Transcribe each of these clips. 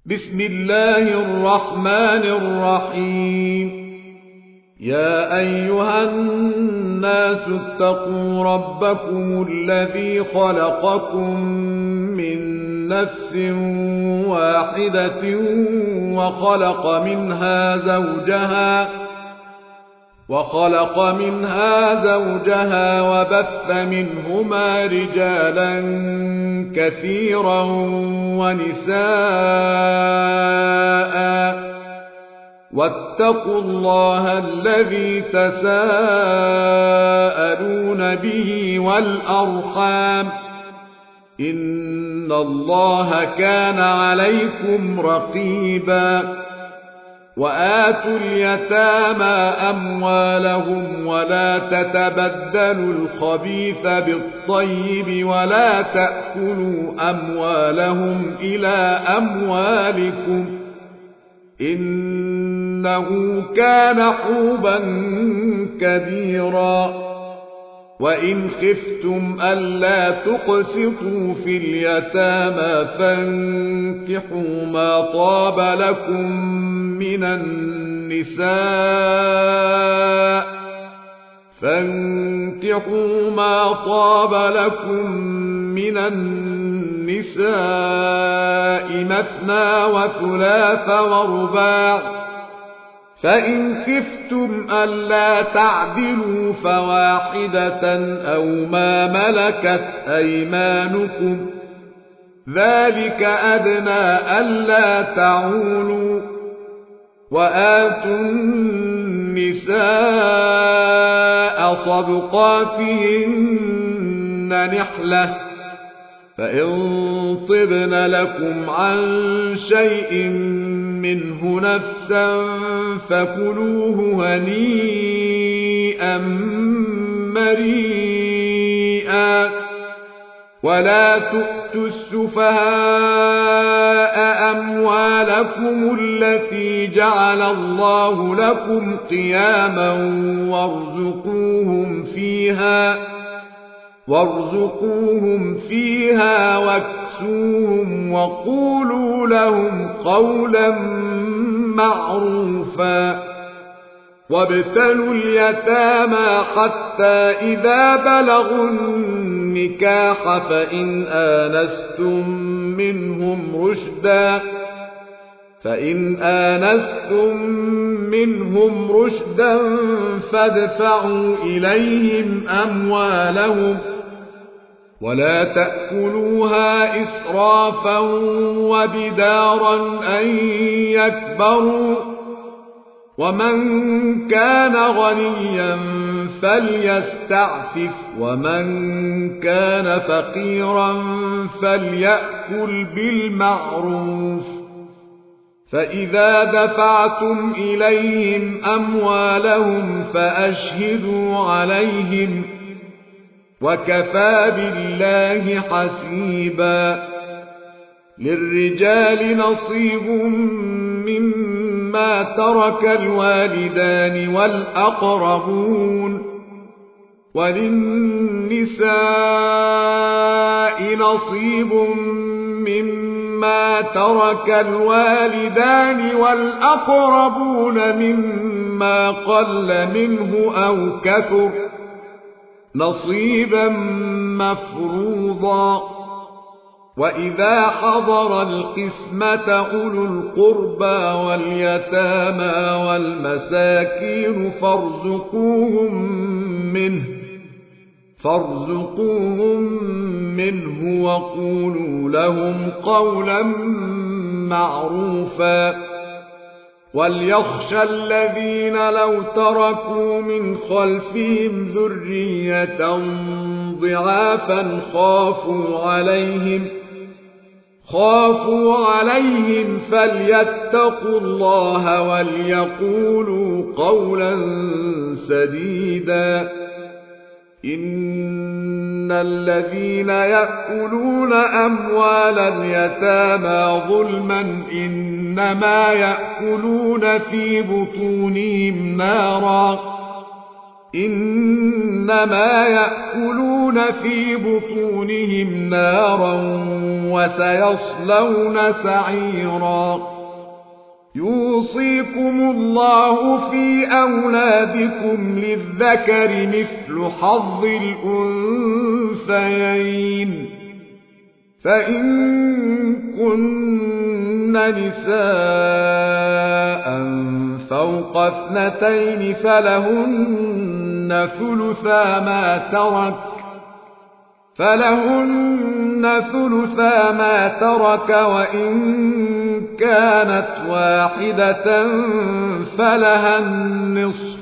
بسم الله الرحمن الرحيم. يا أيها الناس اتقوا ربكم الذي خلقكم من نفس واحدة وخلق منها زوجها وبث منهما رجالا كثيرا ونساء، واتقوا الله الذي تساءلون به والأرحام، إن الله كان عليكم رقيبا. وآتوا اليتامى أموالهم ولا تتبدلوا الخبيث بالطيب ولا تأكلوا أموالهم إلى أموالكم، إنه كان حوبا كبيرا. وإن خفتم ألا تقسطوا في اليتامى فانكحوا ما طاب لكم من النساء مثنى وثلاث ورباع، فإن خفتم ألا تعدلوا فواحدة أو ما ملكت أيمانكم، ذلك أدنى ألا تعولوا. وآتوا النساء صدقاتهن نحلة، فإن طبن لكم عن شيء منه نفسا فكلوه هنيئا مريئا. ولا تؤتوا السفهاء أموالكم التي جعل الله لكم قياما وارزقوهم فيها واكسوهم وقولوا لهم قولا معروفا. وابتلوا اليتامى حتى إذا بلغوا النكاح فإن آنستم منهم رشدا فادفعوا إليهم أموالهم ولا تأكلوها إسرافا وبدارا أن يكبروا، ومن كان غنيا فليستعفف ومن كان فقيرا فليأكل بالمعروف. فإذا دفعتم إليهم أموالهم فأشهدوا عليهم، وكفى بالله حسيبا. للرجال نصيب مما ترك الوالدان والأقربون، وللنساء نصيب مما ترك الوالدان والأقربون مما قل منه أو كثر، نصيبا مفروضا. وإذا حضر القسمة أولو القربى واليتامى والمساكين فارزقوهم منه وقولوا لهم قولا معروفا. وليخشى الذين لو تركوا من خلفهم ذرية ضعافا خافوا عليهم فليتقوا الله وليقولوا قولا سديدا. إن الذين يأكلون أموال اليتامى ظلما إنما يأكلون في بطونهم نارا، إنما يأكلون في بطونهم نارا وسيصلون سعيرا يوصيكم الله في أولادكم للذكر مثل حظ الأنثيين فإن كن نساء فوق 2 فلهن ثلثا ما ترك وإن كانت واحدة فلها النصف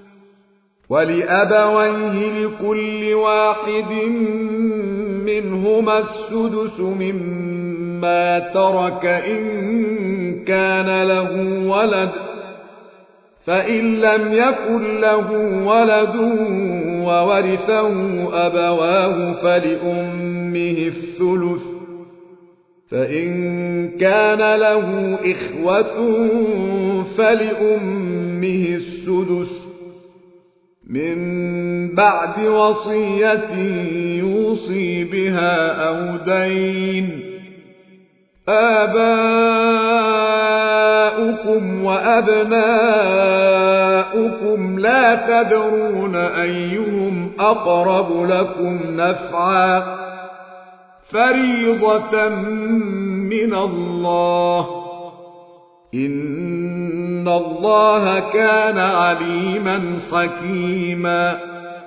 ولأبويه لكل واحد منهما السدس مما ترك إن كان له ولد فإن لم يكن له ولد وورثه أبواه فلأمه الثلث فإن كان له إخوة فلأمه السدس من بعد وصية يوصي بها أو دين آباؤكم وأبناؤكم لا تدرون أيهم أقرب لكم نفعا فريضة من الله إن الله كان عليما حكيما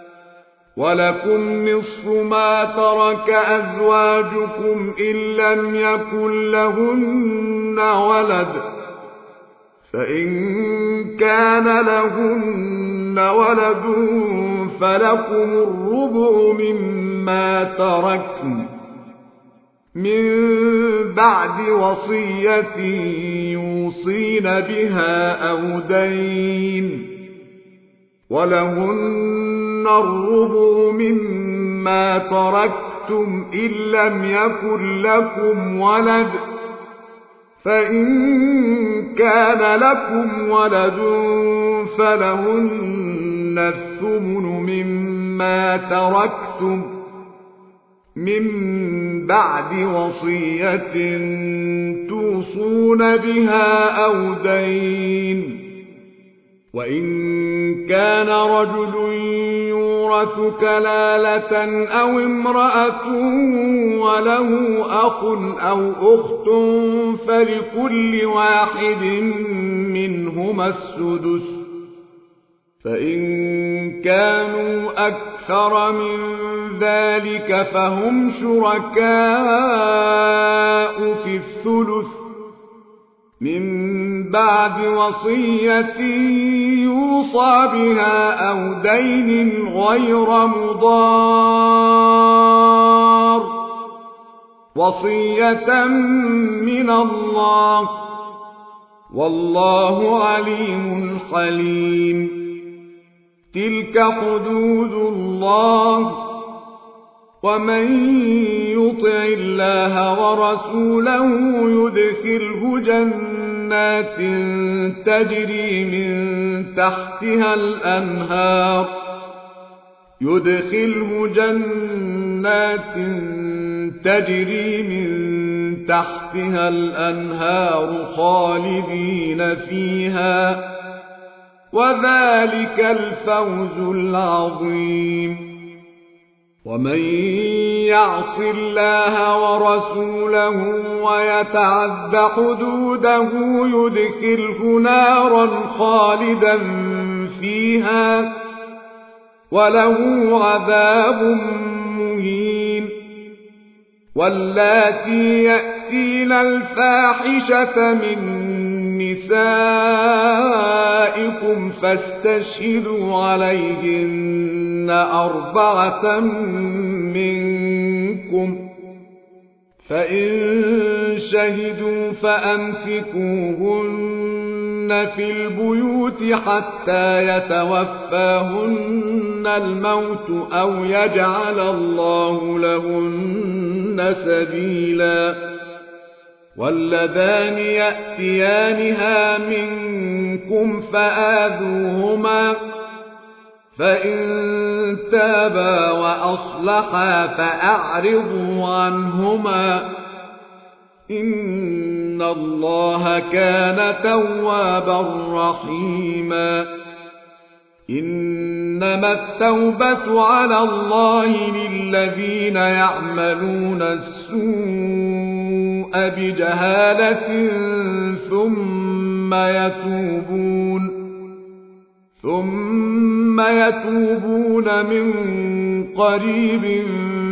ولكم نصف ما ترك أزواجكم إن لم يكن لهن ولد فإن كان لهن ولد فلكم الربع مما تركن من بعد وصية يوصين بها أو دين ولهن الربع مما تركتم إن لم يكن لكم ولد فإن كان لكم ولد فلهن الثمن مما تركتم من بعد وصية توصون بها أو دين وإن كان رجل يورث كلالة أو امرأة وله أخ أو أخت فلكل واحد منهما السدس فإن كانوا أكثر من ذلك فهم شركاء في الثلث من بعد وصية يوصى بها أو دين غير مضار وصية من الله والله عليم حليم تلك حدود الله ومن يطع الله ورسوله يدخله جنات تجري من تحتها الأنهار خالدين فيها وذلك الفوز العظيم ومن يعص الله ورسوله ويتعد حدوده يدخله نارا خالدا فيها وله عذاب مهين واللاتي يأتين الفاحشة من نسائكم فاستشهدوا عليهن 4 منكم فإن شهدوا فأمسكوهن في البيوت حتى يتوفاهن الموت أو يجعل الله لهن سبيلا واللذان يأتيانها منكم فإن تابا وأصلحا فأعرضوا عنهما إن الله كان توابا رحيما إنما التوبة على الله للذين يعملون السوء بجهالة ثم يتوبون من قريب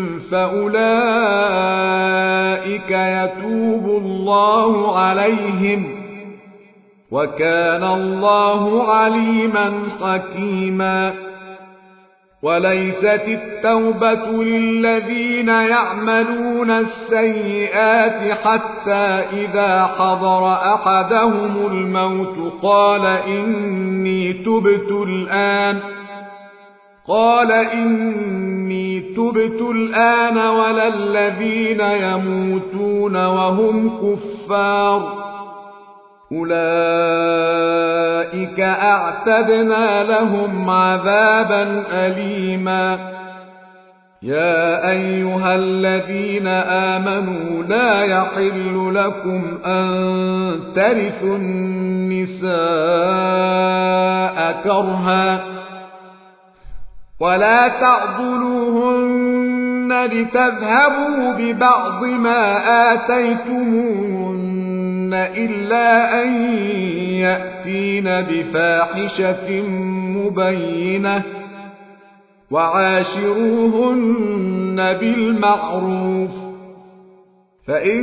فأولئك يتوب الله عليهم وكان الله عليما حكيما وليست التوبة للذين يعملون السيئات حتى إذا حضر أحدهم الموت قال إني تبت الآن ولا الذين يموتون وهم كفار أولئك أعتدنا لهم عذابا أليما يا أيها الذين آمنوا لا يحل لكم أن ترثوا النساء كرها ولا تعضلوهن لتذهبوا ببعض ما آتيتموهن إلا أن يأتين بفاحشة مبينة وعاشروهن بالمعروف فإن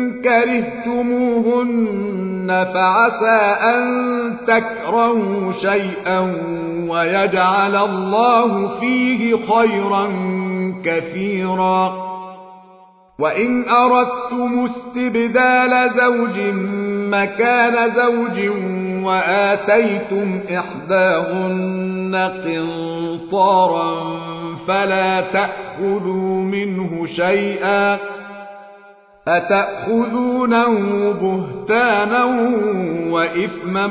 كرهتموهن فعسى أن تكرهوا شيئا ويجعل الله فيه خيرا كثيرا وإن أردتم استبدال زوج مكان زوج وآتيتم إحداهن قنطارا فلا تأخذوا منه شيئا أتأخذونه بهتانا وإثما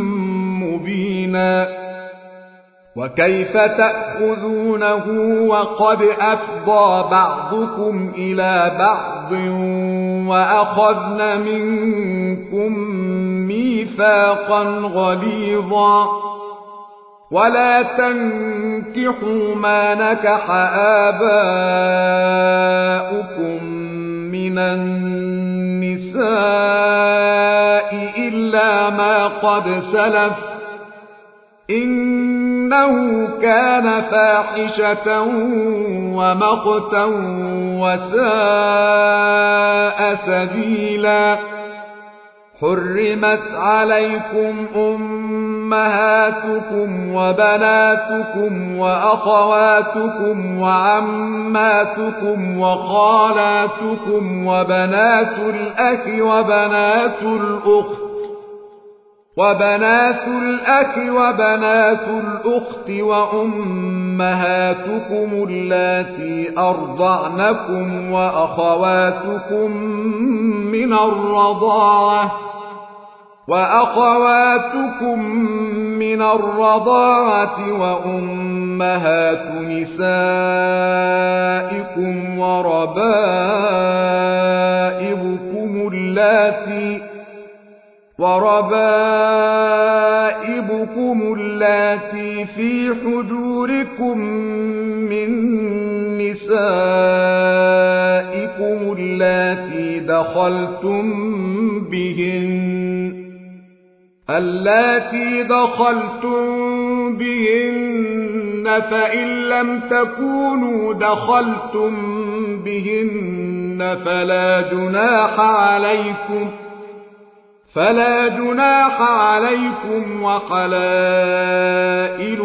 مبينا وكيف تأخذونه وقد أفضى بعضكم إلى بعض وأخذن منكم ميثاقا غليظا ولا تنكحوا ما نكح آباؤكم من النساء إلا ما قد سلف إنه كان فاحشة ومقتا وساء سبيلا حرمت عليكم أمهاتكم وبناتكم وأخواتكم وعماتكم وخالاتكم وبنات الأخ وبنات الأخت وأمهاتكم اللاتي أرضعنكم وأخواتكم من الرضاعة وأمهات نسائكم وربائبكم اللاتي في حجوركم من نسائكم اللاتي دخلتم بهن فإن لم تكونوا دخلتم بهن فلا جناح عليكم وحلائل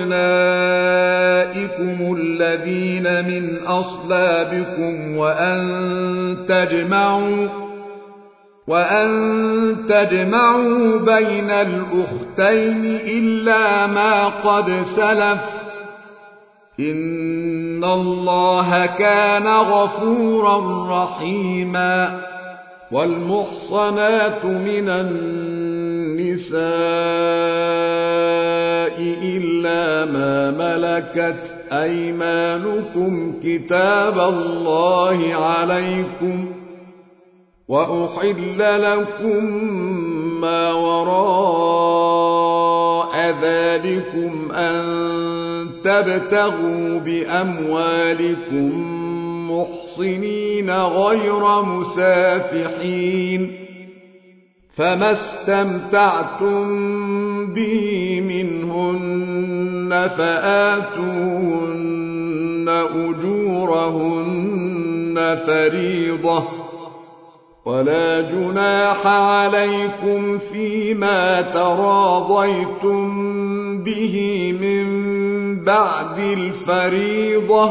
أبنائكم الذين من أصلابكم وأن تجمعوا بين الأختين إلا ما قد سلف إن الله كان غفورا رحيما والمحصنات من النساء النساء إلا ما ملكت أيمانكم كتاب الله عليكم وأحل لكم ما وراء ذلكم أن تبتغوا بأموالكم محصنين غير مسافحين فما استمتعتم به منهن فآتوهن أجورهن فريضة ولا جناح عليكم فيما تراضيتم به من بعد الفريضة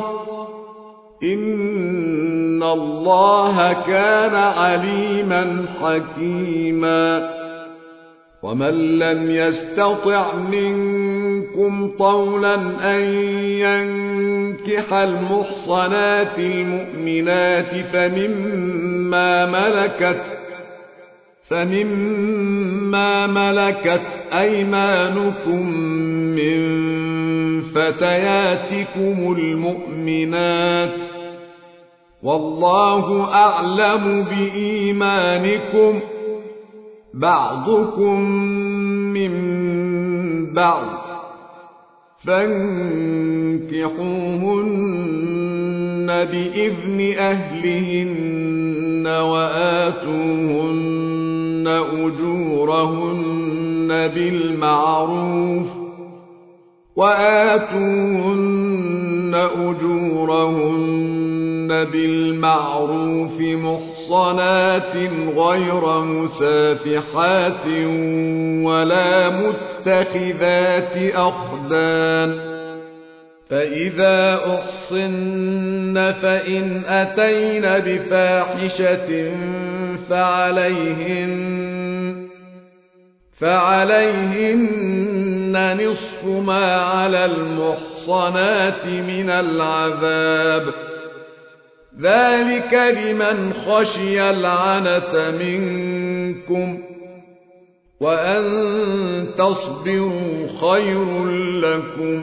إن الله كان عليما حكيما ومن لم يستطع منكم طولا أن ينكح المحصنات المؤمنات فمما ملكت أيمانكم من فتياتكم المؤمنات والله أعلم بإيمانكم بعضكم من بعض فانكحوهن بإذن أهلهن وآتوهن أجورهن بالمعروف محصنات غير مسافحات ولا متخذات أخدان فإذا أحصن فإن أتين بفاحشة فعليهن نصف ما على المحصنات من العذاب ذلك لمن خشي العنة منكم وأن تصبروا خير لكم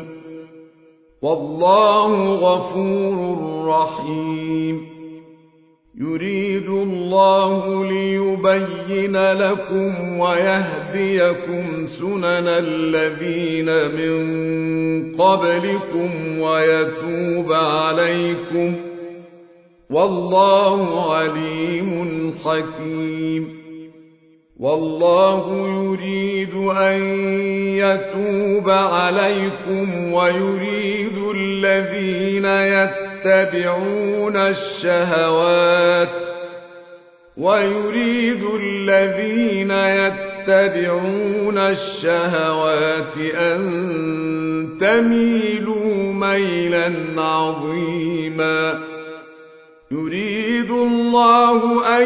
والله غفور رحيم يريد الله ليبين لكم ويهديكم سنن الذين من قبلكم ويتوب عليكم والله عليم حكيم والله يريد أن يتوب عليكم ويريد الذين يتبعون الشهوات أن تميلوا ميلا عظيما يريد الله أن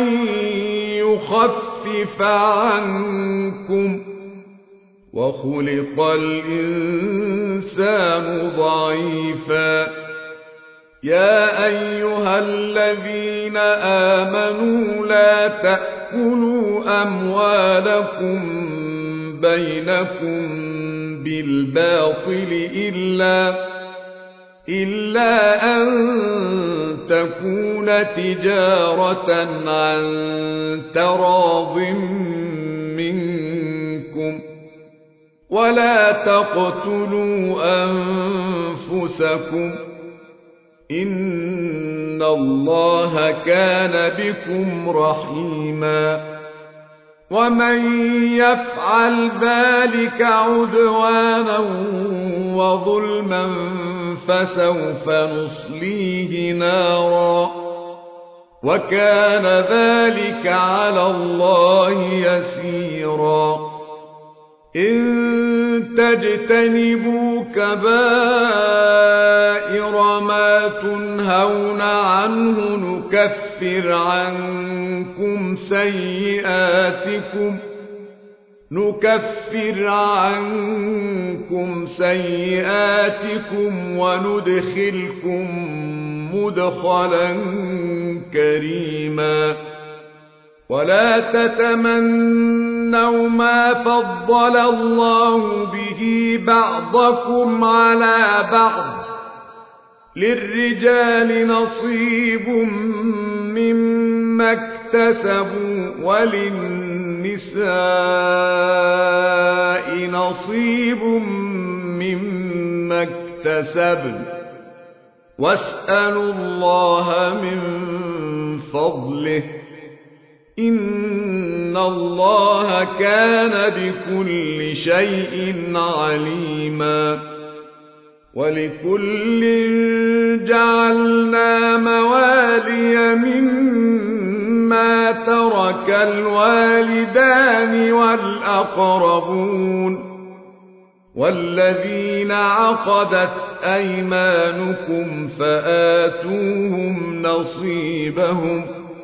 يخفف عنكم وخلق الإنسان ضعيفا يا أيها الذين آمنوا لا تأكلوا أموالكم بينكم بالباطل إلا أن تكون تجارة عن تراض منكم ولا تقتلوا أنفسكم إن الله كان بكم رحيما ومن يفعل ذلك عدوانا وظلما فسوف نصليه نارا وكان ذلك على الله يسيرا إن تجتنبوا كبائر ما تنهون عنه نكفر عنكم سيئاتكم وندخلكم مدخلا كريما ولا تتمنوا ما فضل الله به بعضكم على بعض للرجال نصيب مما اكتسبوا وللنساء نصيب مما اكتسبن واسألوا الله من فضله إن الله كان بكل شيء عليما ولكل جعلنا موالي مما ترك الوالدان والأقربون والذين عقدت أيمانكم فآتوهم نصيبهم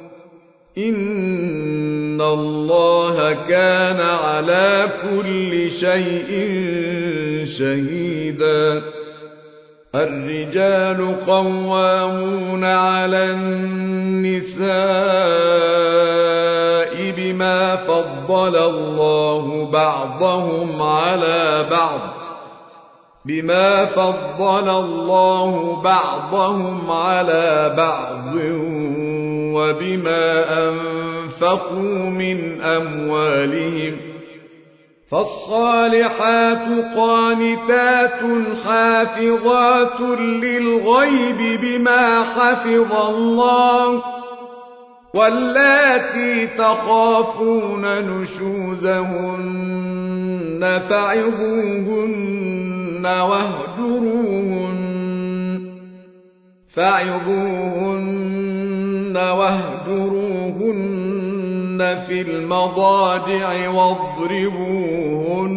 إن الله كان على كل شيء شهيدا الرجال قوامون على النساء بما فضل الله بعضهم على بعض وبما أنفقوا من أموالهم فالصالحات قانتات حافظات للغيب بما حفظ الله واللاتي تخافون نشوزهن فعظوهن واهجروهن في المضاجع واضربوهن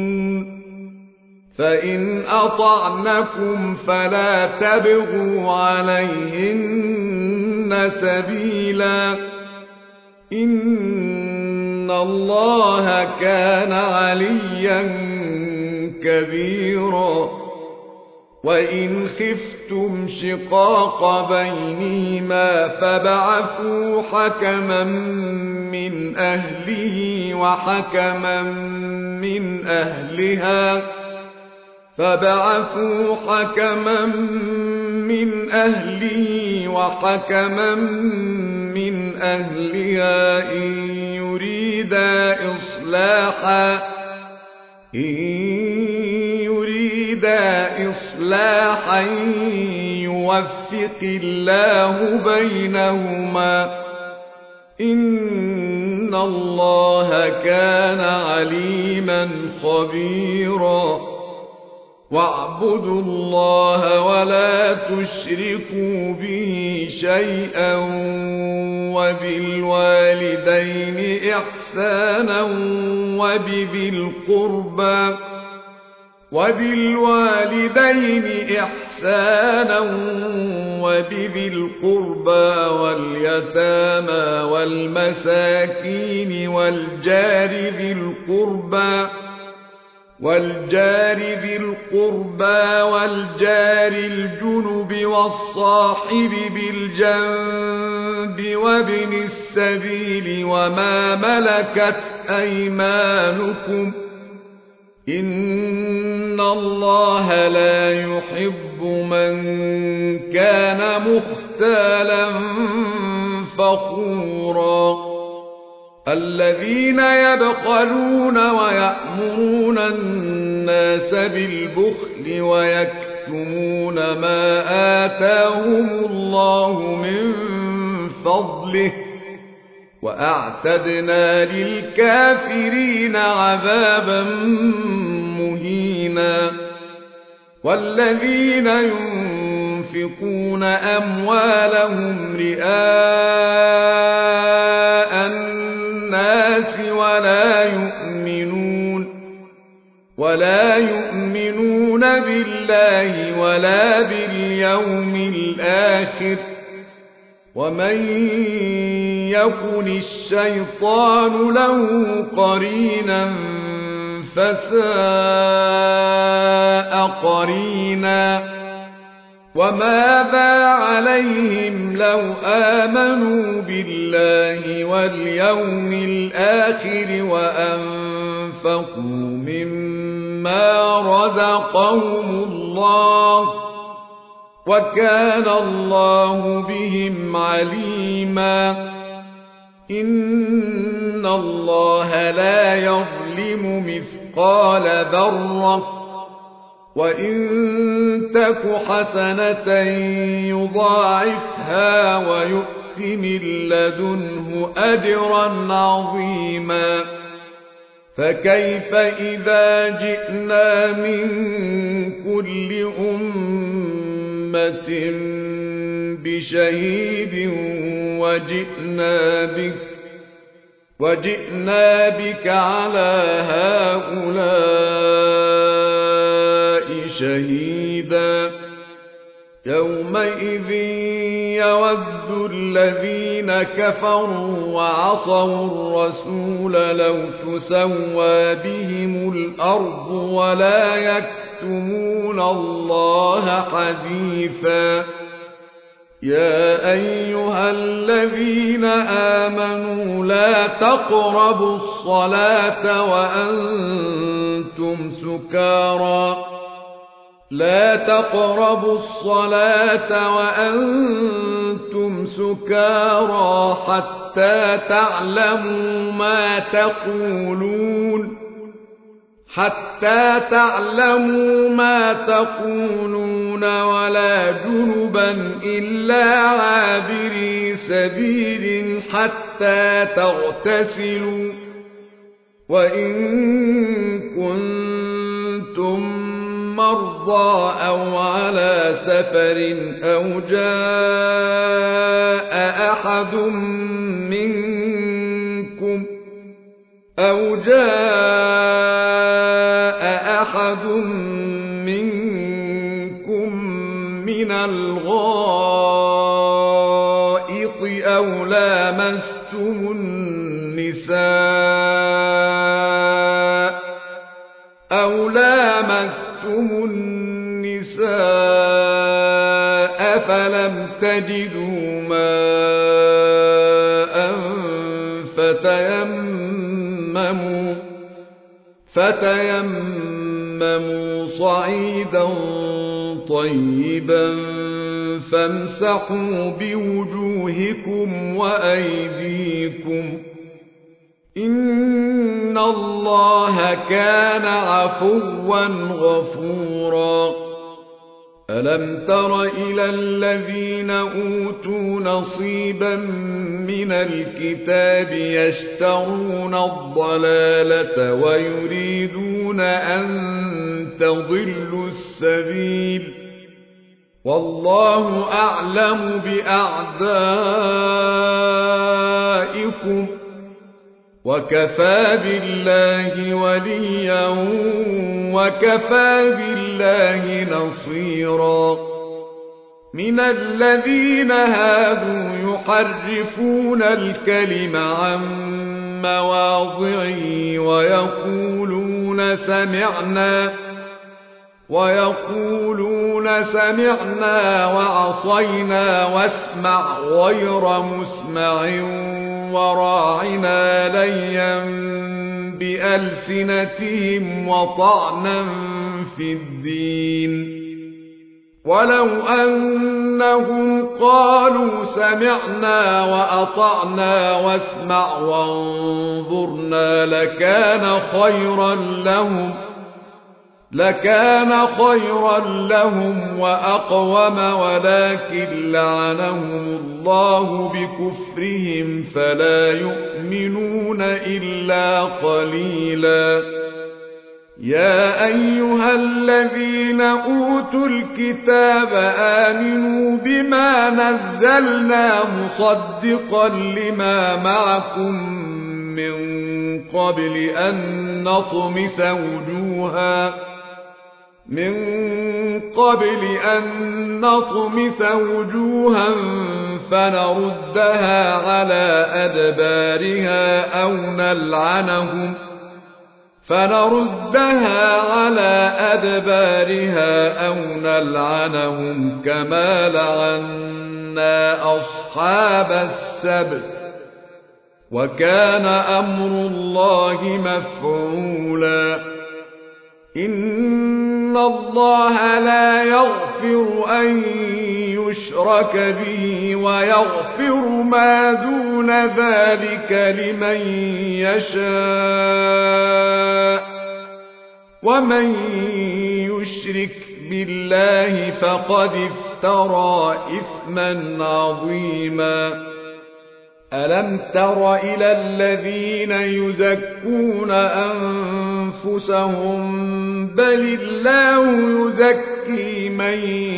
فإن أطعنكم فلا تبغوا عليهن سبيلا إن الله كان عليا كبيرا وإن خفتم شقاق بينهما فابعثوا حكما من أهله وحكما من أهلها إن يريدا إصلاحا يوفق الله بينهما إن الله كان عليما خبيرا واعبدوا الله ولا تشركوا به شيئا وبالوالدين إحسانا وبذي القربى واليتامى والمساكين والجار ذي القربى والجار الجنب والصاحب بالجنب وابن السبيل وما ملكت أيمانكم إن الله لا يحب من كان مختالا فخورا الذين يبخلون ويأمرون الناس بالبخل ويكتمون ما آتاهم الله من فضله وأعتدنا للكافرين عذابا مهينا والذين ينفقون أموالهم رئاء الناس ولا يؤمنون بالله ولا باليوم الآخر ومن يكن الشيطان له قرينا فساء قرينا وماذا عليهم لو آمنوا بالله واليوم الآخر وأنفقوا مما رزقهم الله وكان الله بهم عليما إن الله لا يظلم مثقال ذرة وإن تك حسنة يضاعفها ويؤت من لدنه أجرا عظيما فكيف إذا جئنا من كل أمة بشهيد وجئنا بك على هؤلاء شهيدا يومئذ يود الذين كفروا وعصوا الرسول لو تسوى بهم الأرض ولا يكتمون الله حديثا يا أيها الذين آمنوا لا تقربوا الصلاة وأنتم سكارى حتى تعلموا ما تقولون ولا جنبا إلا عابري سبيل حتى تغتسلوا وإن كنتم مرضى أو على سفر أو جاء أحد منكم من الغائط أو لامستم النساء فلم تجدوا ماء فتيمموا صعيدا طيبا فامسحوا بوجوهكم وأيديكم إن الله كان عفوا غفورا ألم تر إلى الذين أوتوا نصيبا من الكتاب يشترون الضلالة ويريدون أن تضلوا السبيل والله أعلم بأعدائكم وكفى بالله وليا وكفى بالله نصيرا من الذين هادوا يحرفون الكلم عن مواضعه ويقولون سمعنا وعصينا واسمع غير مسمع وراعنا ليا بألسنتهم وطعنا في الدين ولو أنهم قالوا سمعنا وأطعنا واسمع وانظرنا لكان خيرا لهم وأقوم ولكن لعنهم الله بكفرهم فلا يؤمنون إلا قليلا يا أيها الذين أوتوا الكتاب آمنوا بما نزلنا مصدقا لما معكم من قبل أن نطمس وجوها فنردها على أدبارها فنردها على أدبارها أو نلعنهم كما لعنا أصحاب السبت وكان أمر الله مفعولا إن الله لا يغفر أن يشرك به ويغفر ما دون ذلك لمن يشاء ومن يشرك بالله فقد افترى إثما عظيما ألم تر إلى الذين يزكون أنفسهم بل الله يزكي من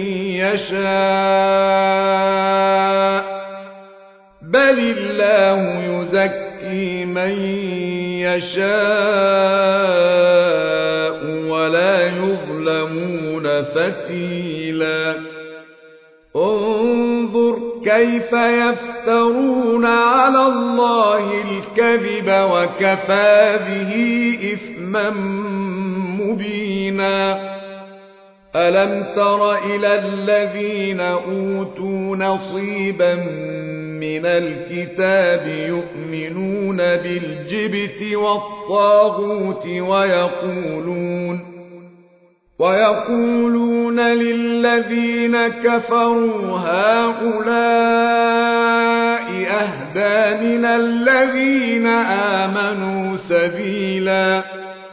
يشاء ولا يظلمون فتيلا انظر كيف يفترون على الله الكذب وكفى به إثما مبينا ألم تر إلى الذين أوتوا نصيبا من الكتاب يؤمنون بالجبت والطاغوت ويقولون للذين كفروا هؤلاء أهدى من الذين آمنوا سبيلا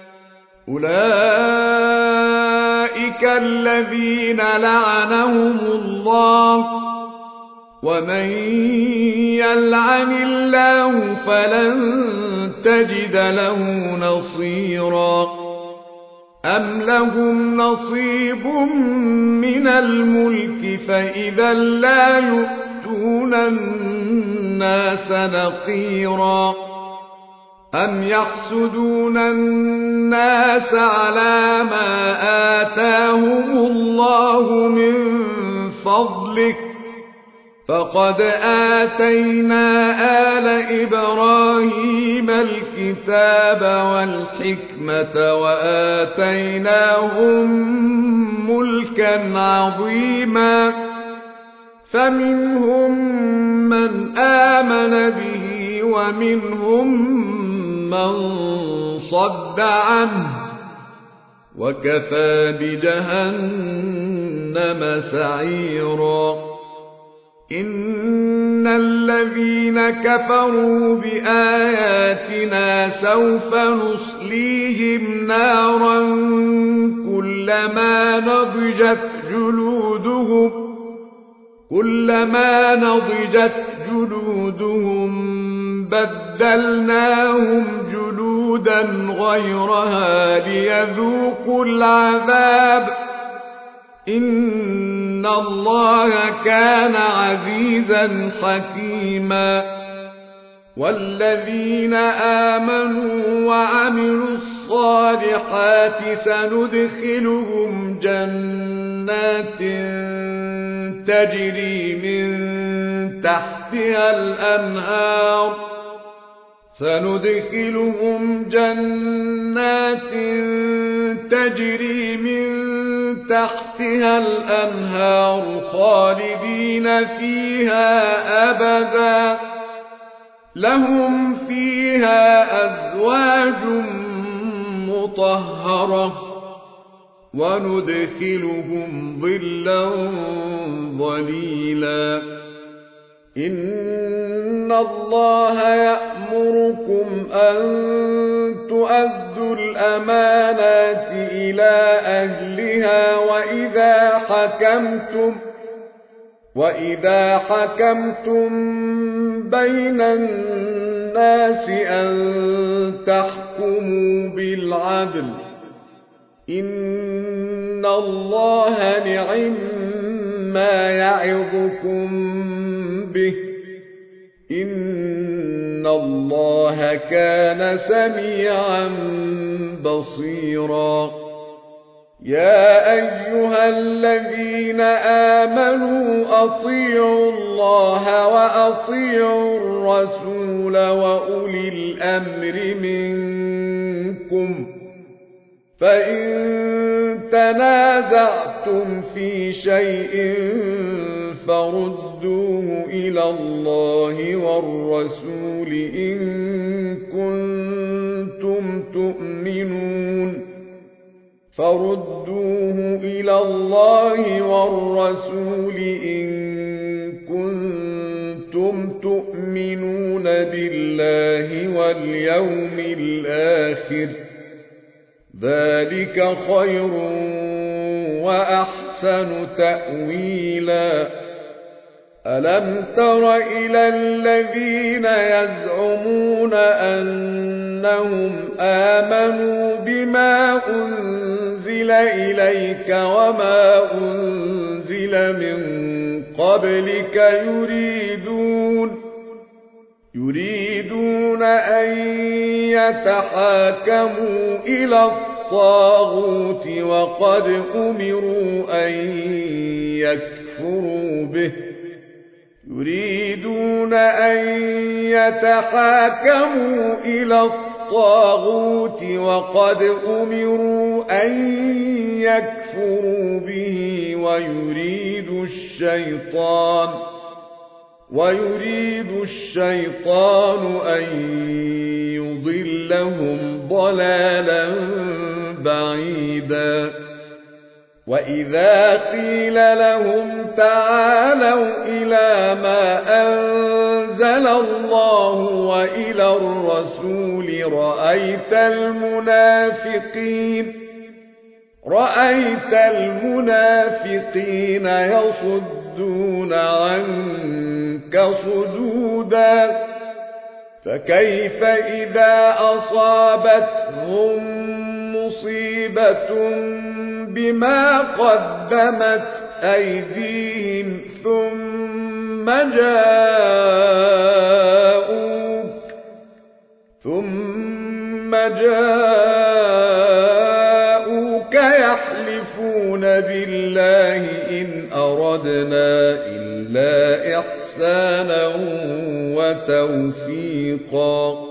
أولئك الذين لعنهم الله ومن يلعن الله فلن تجد له نصيرا أم لهم نصيب من الملك فإذا لا يؤتون الناس نقيرا أم يحسدون الناس على ما آتاهم الله من فضله فقد آتينا آل إبراهيم الكتاب والحكمة وآتيناهم ملكا عظيما فمنهم من آمن به ومنهم من صد عنه وكفى بجهنم سعيرا إن الذين كفروا بآياتنا سوف نصليهم نارا كلما نضجت جلودهم بدلناهم جلودا غيرها ليذوقوا العذاب إن الله كان عزيزا حكيما والذين آمنوا وعملوا الصالحات سندخلهم جنات تجري من تحتها الأنهار خالدين فيها أبدا لهم فيها أزواج مطهرة وندخلهم ظلا ظليلا إن الله يأمركم أن تؤدوا الأمانات إلى أهلها وإذا حكمتم بين الناس أن تحكموا بالعدل إن الله نعما يعظكم به إن الله كان سميعا بصيرا يا أيها الذين آمنوا أطيعوا الله وأطيعوا الرسول وأولي الأمر منكم فإن تنازعتم في شيء فردوه إلى الله والرسول إن كنتم تؤمنون بالله واليوم الآخر ذلك خير وأحسن تأويلا ألم تر إلى الذين يزعمون أنهم آمنوا بما أنزل إليك وما أنزل من قبلك يريدون أن يتحاكموا إلى الطاغوت وقد أمروا أن يكفروا به ويريد الشيطان أن يضلهم ضلالا بعيدا وإذا قيل لهم تعالوا إلى ما أنزل الله وإلى الرسول رأيت المنافقين يصدون عنك صدودا فكيف إذا أصابتهم مصيبة بما قدمت أيديهم ثم جاءوك يحلفون بالله إن أردنا إلا إحسانا وتوفيقا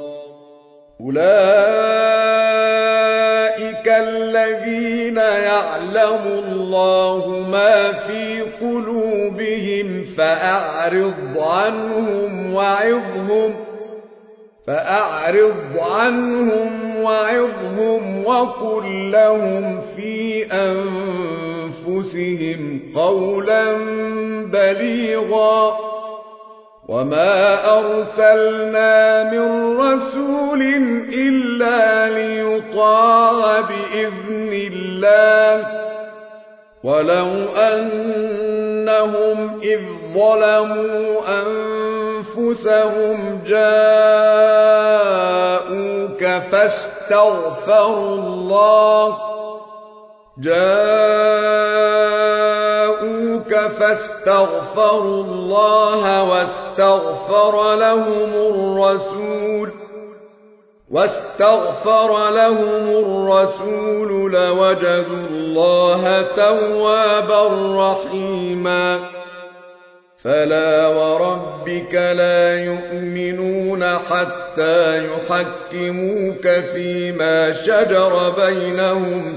أولئك الذين يعلم الله ما في قلوبهم فأعرض عنهم وقل لهم في أنفسهم قولا بليغا وما أرسلنا من رسول إلا ليطاع بإذن الله ولو أنهم إذ ظلموا أنفسهم جاءوك فاستغفروا الله واستغفر لهم الرسول لوجدوا الله توابا رحيما فلا وربك لا يؤمنون حتى يحكموك فيما شجر بينهم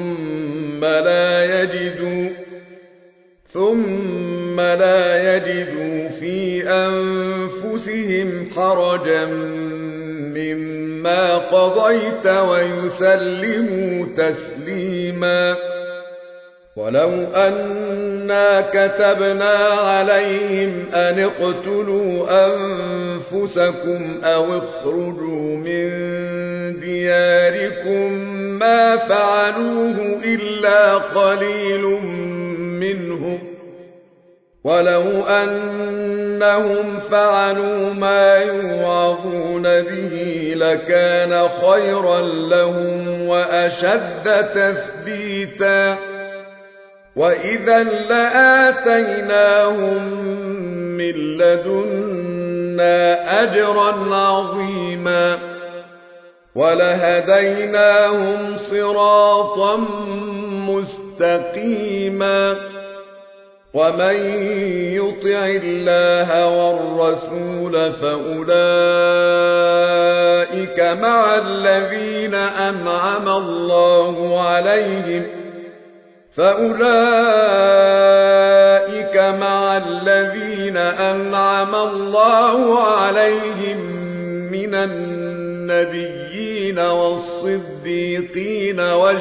ثم لا يجدوا في أنفسهم حرجا مما قضيت ويسلموا تسليما ولو أنا كتبنا عليهم أن اقتلوا أنفسكم أو اخرجوا من دياركم ما فعلوه إلا قليل منهم ولو أنهم فعلوا ما يوعظون به لكان خيرا لهم وأشد تثبيتا وإذا لآتيناهم من لدنا أجرا عظيما ولهديناهم صراطا مستقيما ومن يطع الله والرسول فأولئك مع الذين أنعم الله عليهم من النبيين والصديقين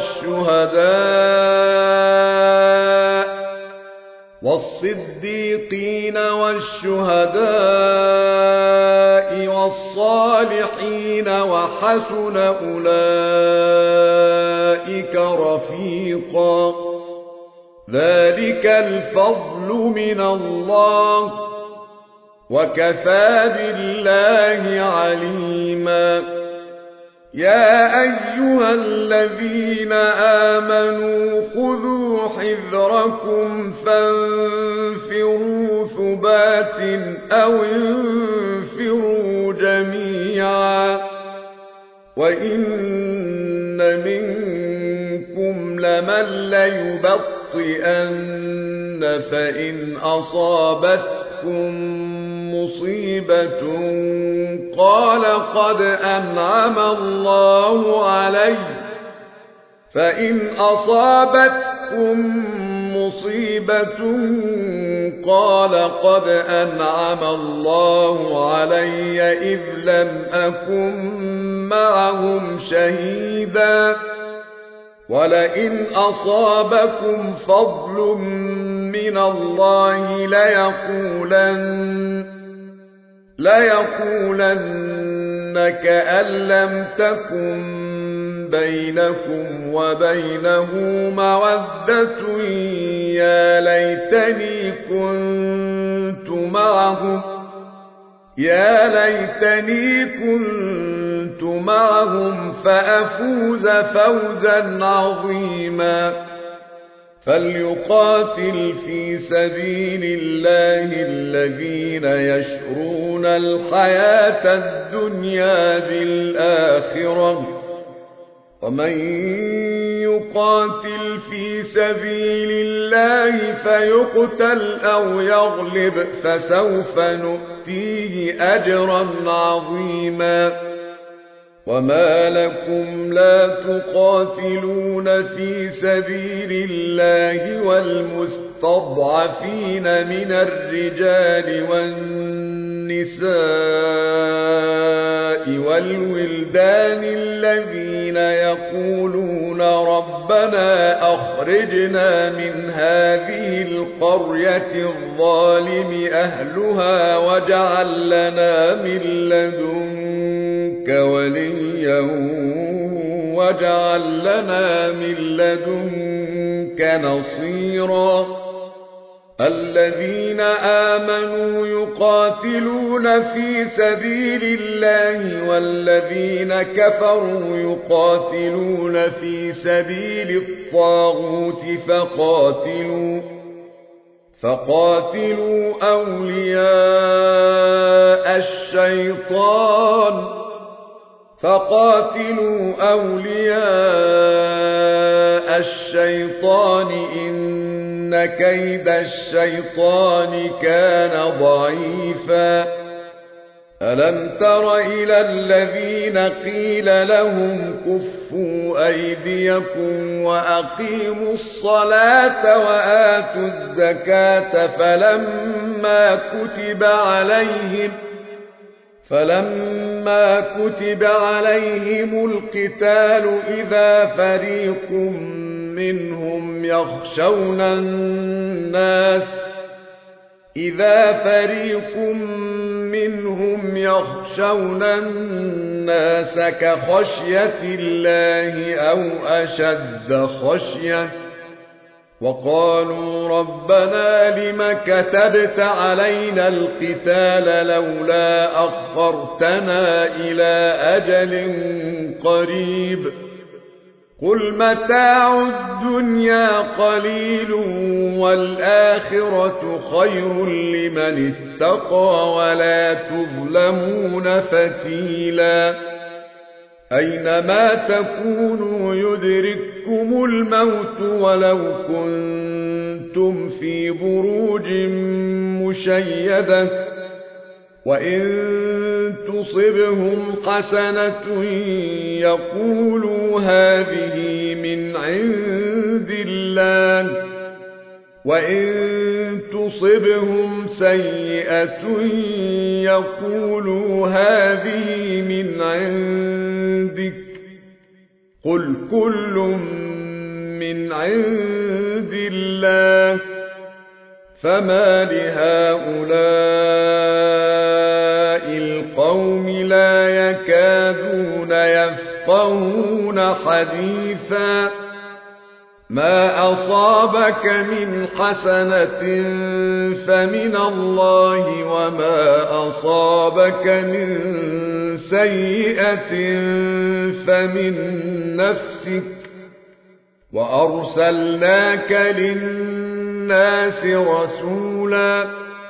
والشهداء والصالحين وحسن أولئك رفيقا ذلك الفضل من الله وكفى بالله عليما يا أيها الذين آمنوا خذوا حذركم فانفروا ثبات أو انفروا جميعا وإن منكم لمن ليبطئن فإن أصابتكم مصيبة قال قد أنعم الله علي إذ لم أكن معهم شهيدا ولئن أصابكم فضل من الله ليقولن كأن لم تكن بينكم وبينه مودة يا ليتني كنت معهم فأفوز فوزا عظيما فليقاتل في سبيل الله الذين يشرون الحياة الدنيا بالآخرة ومن يقاتل في سبيل الله فيقتل أو يغلب فسوف نؤتيه أجرا عظيما وما لكم لا تقاتلون في سبيل الله والمستضعفين من الرجال والنساء والولدان الذين يقولون ربنا أخرجنا من هذه القرية الظالم أهلها واجعل لنا من لدنك وليا واجعل لنا من لدنك نصيرا الذين آمنوا يقاتلون في سبيل الله والذين كفروا يقاتلون في سبيل الطاغوت فقاتلوا أولياء الشيطان إن كيد الشيطان كان ضعيفا ألم تر إلى الذين قيل لهم كفوا أيديكم وأقيموا الصلاة وآتوا الزكاة فلما كتب عليهم القتال إذا فريق منهم يخشون الناس كخشية الله أو أشد خشية وقالوا ربنا لم كتبت علينا القتال لولا أخرتنا إلى أجل قريب قل متاع الدنيا قليل والآخرة خير لمن اتقى ولا تظلمون فتيلا أينما تكونوا يدرككم الموت ولو كنتم كنتم في بروج مشيدة وإن تصبهم حسنة يقولوا هذه من عند الله وإن تصبهم سيئة يقولوا هذه من عندك قل كل من عند الله فما لهؤلاء القوم لا يكادون يفقهون حديثا ما أصابك من حسنة فمن الله وما أصابك من سيئة فمن نفسك وأرسلناك للناس رسولا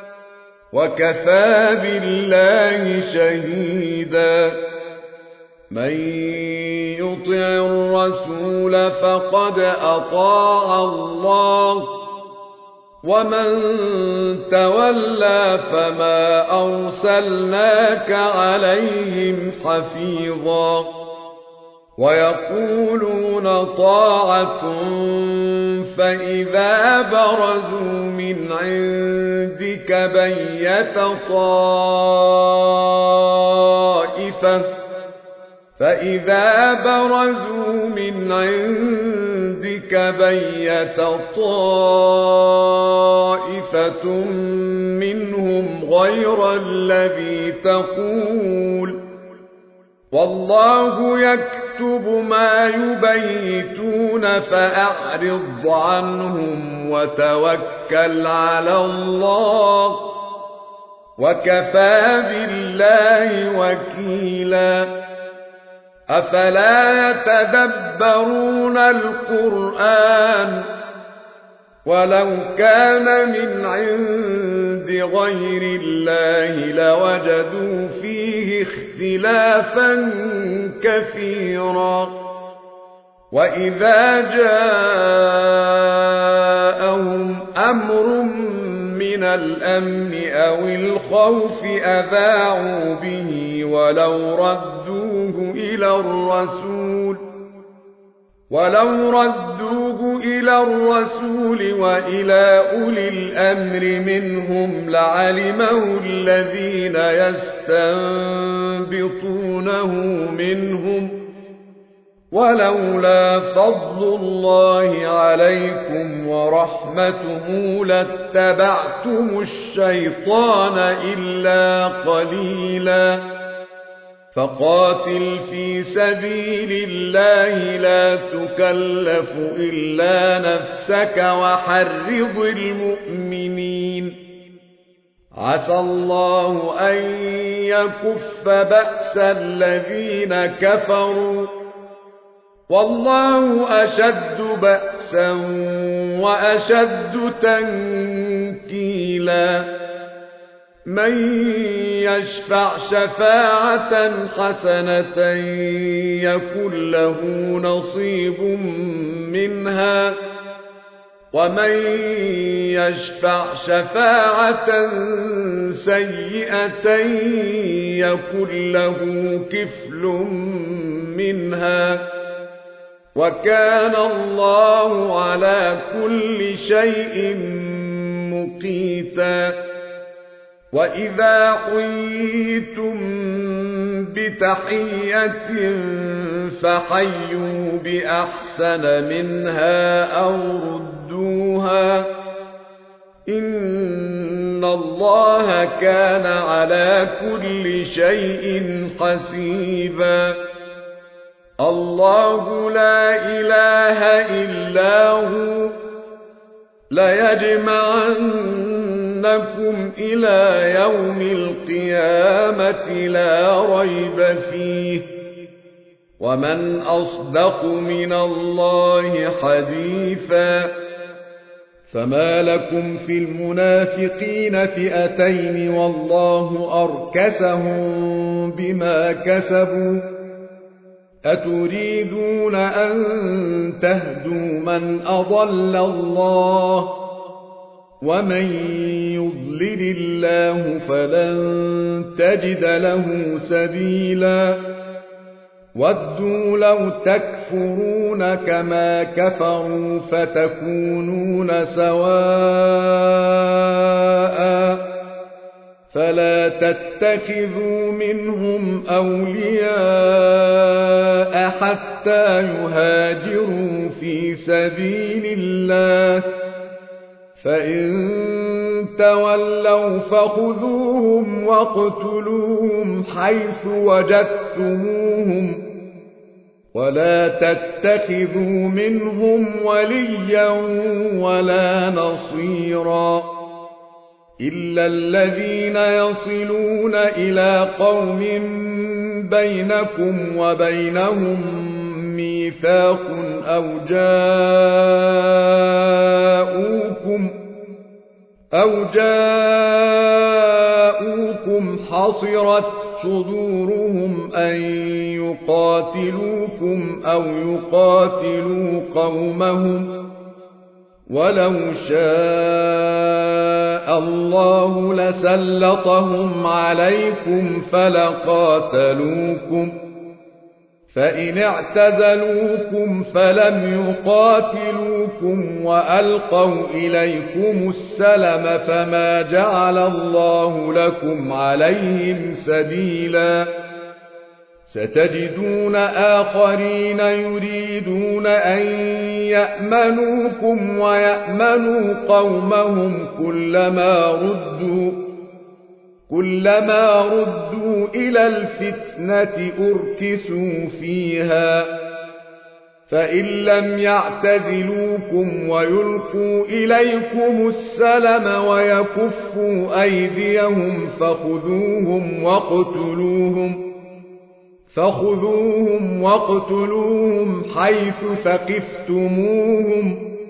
وكفى بالله شهيدا من يطع الرسول فقد أطاع الله ومن تولى فما أرسلناك عليهم حفيظا ويقولون طاعة فإذا برزوا من عندك بيت طائفة منهم غير الذي تقول والله يكتب ما يبيتون فأعرض عنهم وتوكل على الله وكفى بالله وكيلا أفلا يتدبرون القرآن ولو كان من عند غير الله لوجدوا فيه اختلافا كثيرا وإذا جاءهم أمر من الأمن أو الخوف أذاعوا به ولو ردوه إلى الرسول وإلى أولي الأمر منهم لعلمه الذين يستنبطونه منهم ولولا فضل الله عليكم ورحمته لاتبعتم الشيطان إلا قليلا فقاتل في سبيل الله لا تكلف إلا نفسك وحرض المؤمنين عسى الله أن يكف بأس الذين كفروا والله أشد بأسا وأشد تنكيلا من يشفع شفاعة حسنة يكن له نصيب منها ومن يشفع شفاعة سيئة يكن له كفل منها وكان الله على كل شيء مقيتا وإذا حييتم بتحية فحيوا بأحسن منها أو ردوها إن الله كان على كل شيء حسيبا الله لا إله إلا هو ليجمعنكم إلى يوم القيامة لا ريب فيه ومن أصدق من الله حديثا فما لكم في المنافقين فئتين والله أركسهم بما كسبوا أتريدون أن تهدوا من أضل الله ومن يضلل الله فلن تجد له سبيلا ودوا لو تكفرون كما كفروا فتكونون سواء فلا تتخذوا منهم أولياء حتى يهاجروا في سبيل الله فإن تولوا فخذوهم واقتلوهم حيث وجدتموهم ولا تتخذوا منهم وليا ولا نصيرا إلا الذين يصلون إلى قوم بينكم وبينهم ميثاق أو جاءوكم حصرت صدورهم أن يقاتلوكم أو يقاتلوا قومهم ولو شاء الله لسلطهم عليكم فلقاتلوكم فإن اعتزلوكم فلم يقاتلوكم وألقوا إليكم السلم فما جعل الله لكم عليهم سبيلا ستجدون آخرين يريدون أن يأمنوكم ويأمنوا قومهم كلما ردوا إلى الفتنة أركسوا فيها فإن لم يعتزلوكم ويلقوا إليكم السلم ويكفوا أيديهم فخذوهم واقتلوهم حيث ثقفتموهم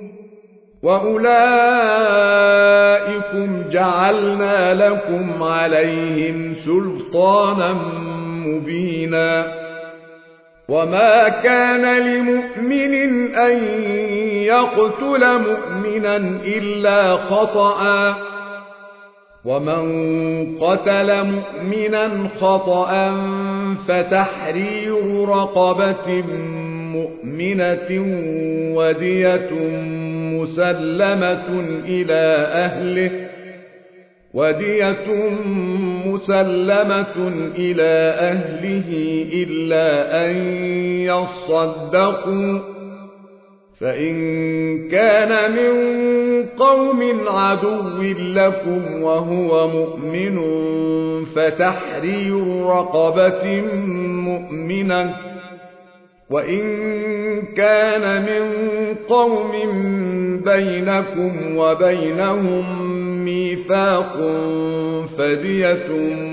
وأولئكم جعلنا لكم عليهم سلطانا مبينا وما كان لمؤمن أن يقتل مؤمنا إلا خطأ ومن قتل مؤمنا خطأ فتحرير رقبة مؤمنة ودية مسلمة إلى أهله إلا أن يصدقوا فإن كان من قوم عدو لكم وهو مؤمن فتحرير رقبة مؤمنة وإن كان من قوم بينكم وبينهم ميثاق فدية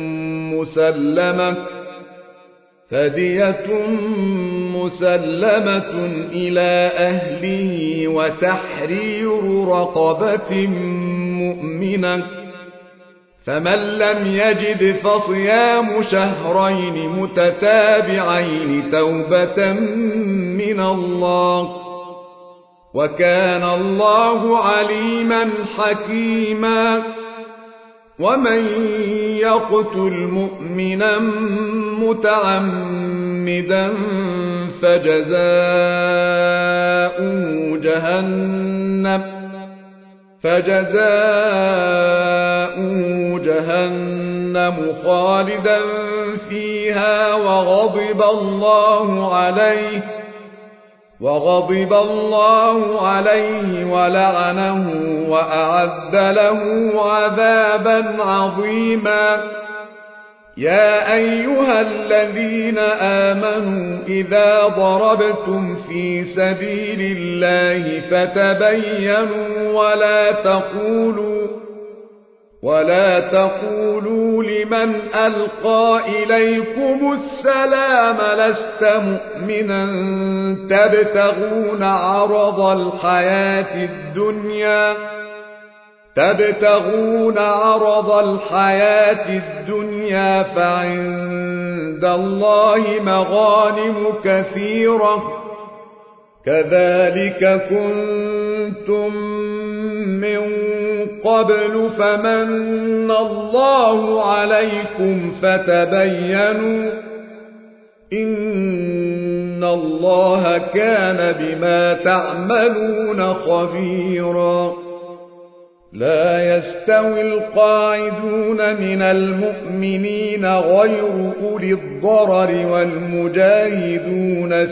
مسلمة إلى أهله وتحرير رقبة مؤمنة فمن لم يجد فصيام شهرين متتابعين توبة من الله وكان الله عليما حكيما ومن يقتل مؤمنا متعمدا فجزاؤه جهنم خالدا فيها وغضب الله عليه ولعنه وأعد له عذابا عظيما يا أيها الذين آمنوا إذا ضربتم في سبيل الله فتبينوا ولا تقولوا لمن ألقى إليكم السلام لست مؤمنا تبتغون عرض الحياة الدنيا فعند الله مغانم كثيرة كذلك كنتم من قبل فمن الله عليكم فتبينوا إن الله كان بما تعملون خبيرا. لا يستوي القاعدون من المؤمنين غير أولي الضرر والمجاهدون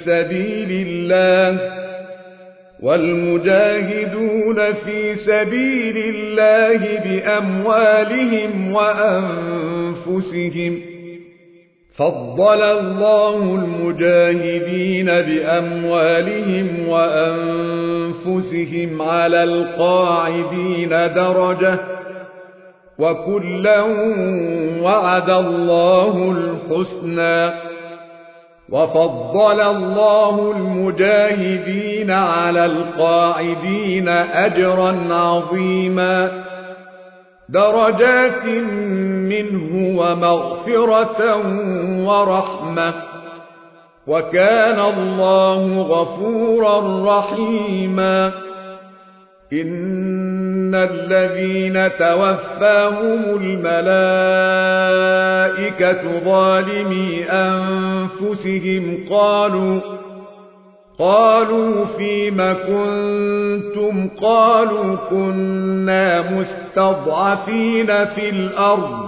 في سبيل الله بأموالهم وأنفسهم. فضل الله المجاهدين بأموالهم وأنفسهم على القاعدين درجة وكلا وعد الله الحسنى. وفضل الله المجاهدين على القاعدين أجرا عظيما درجات منه ومغفرة ورحمة وكان الله غفورا رحيما. إن الذين توفاهم الملائكة ظالمي أنفسهم قالوا فيم كنتم قالوا كنا مستضعفين في الأرض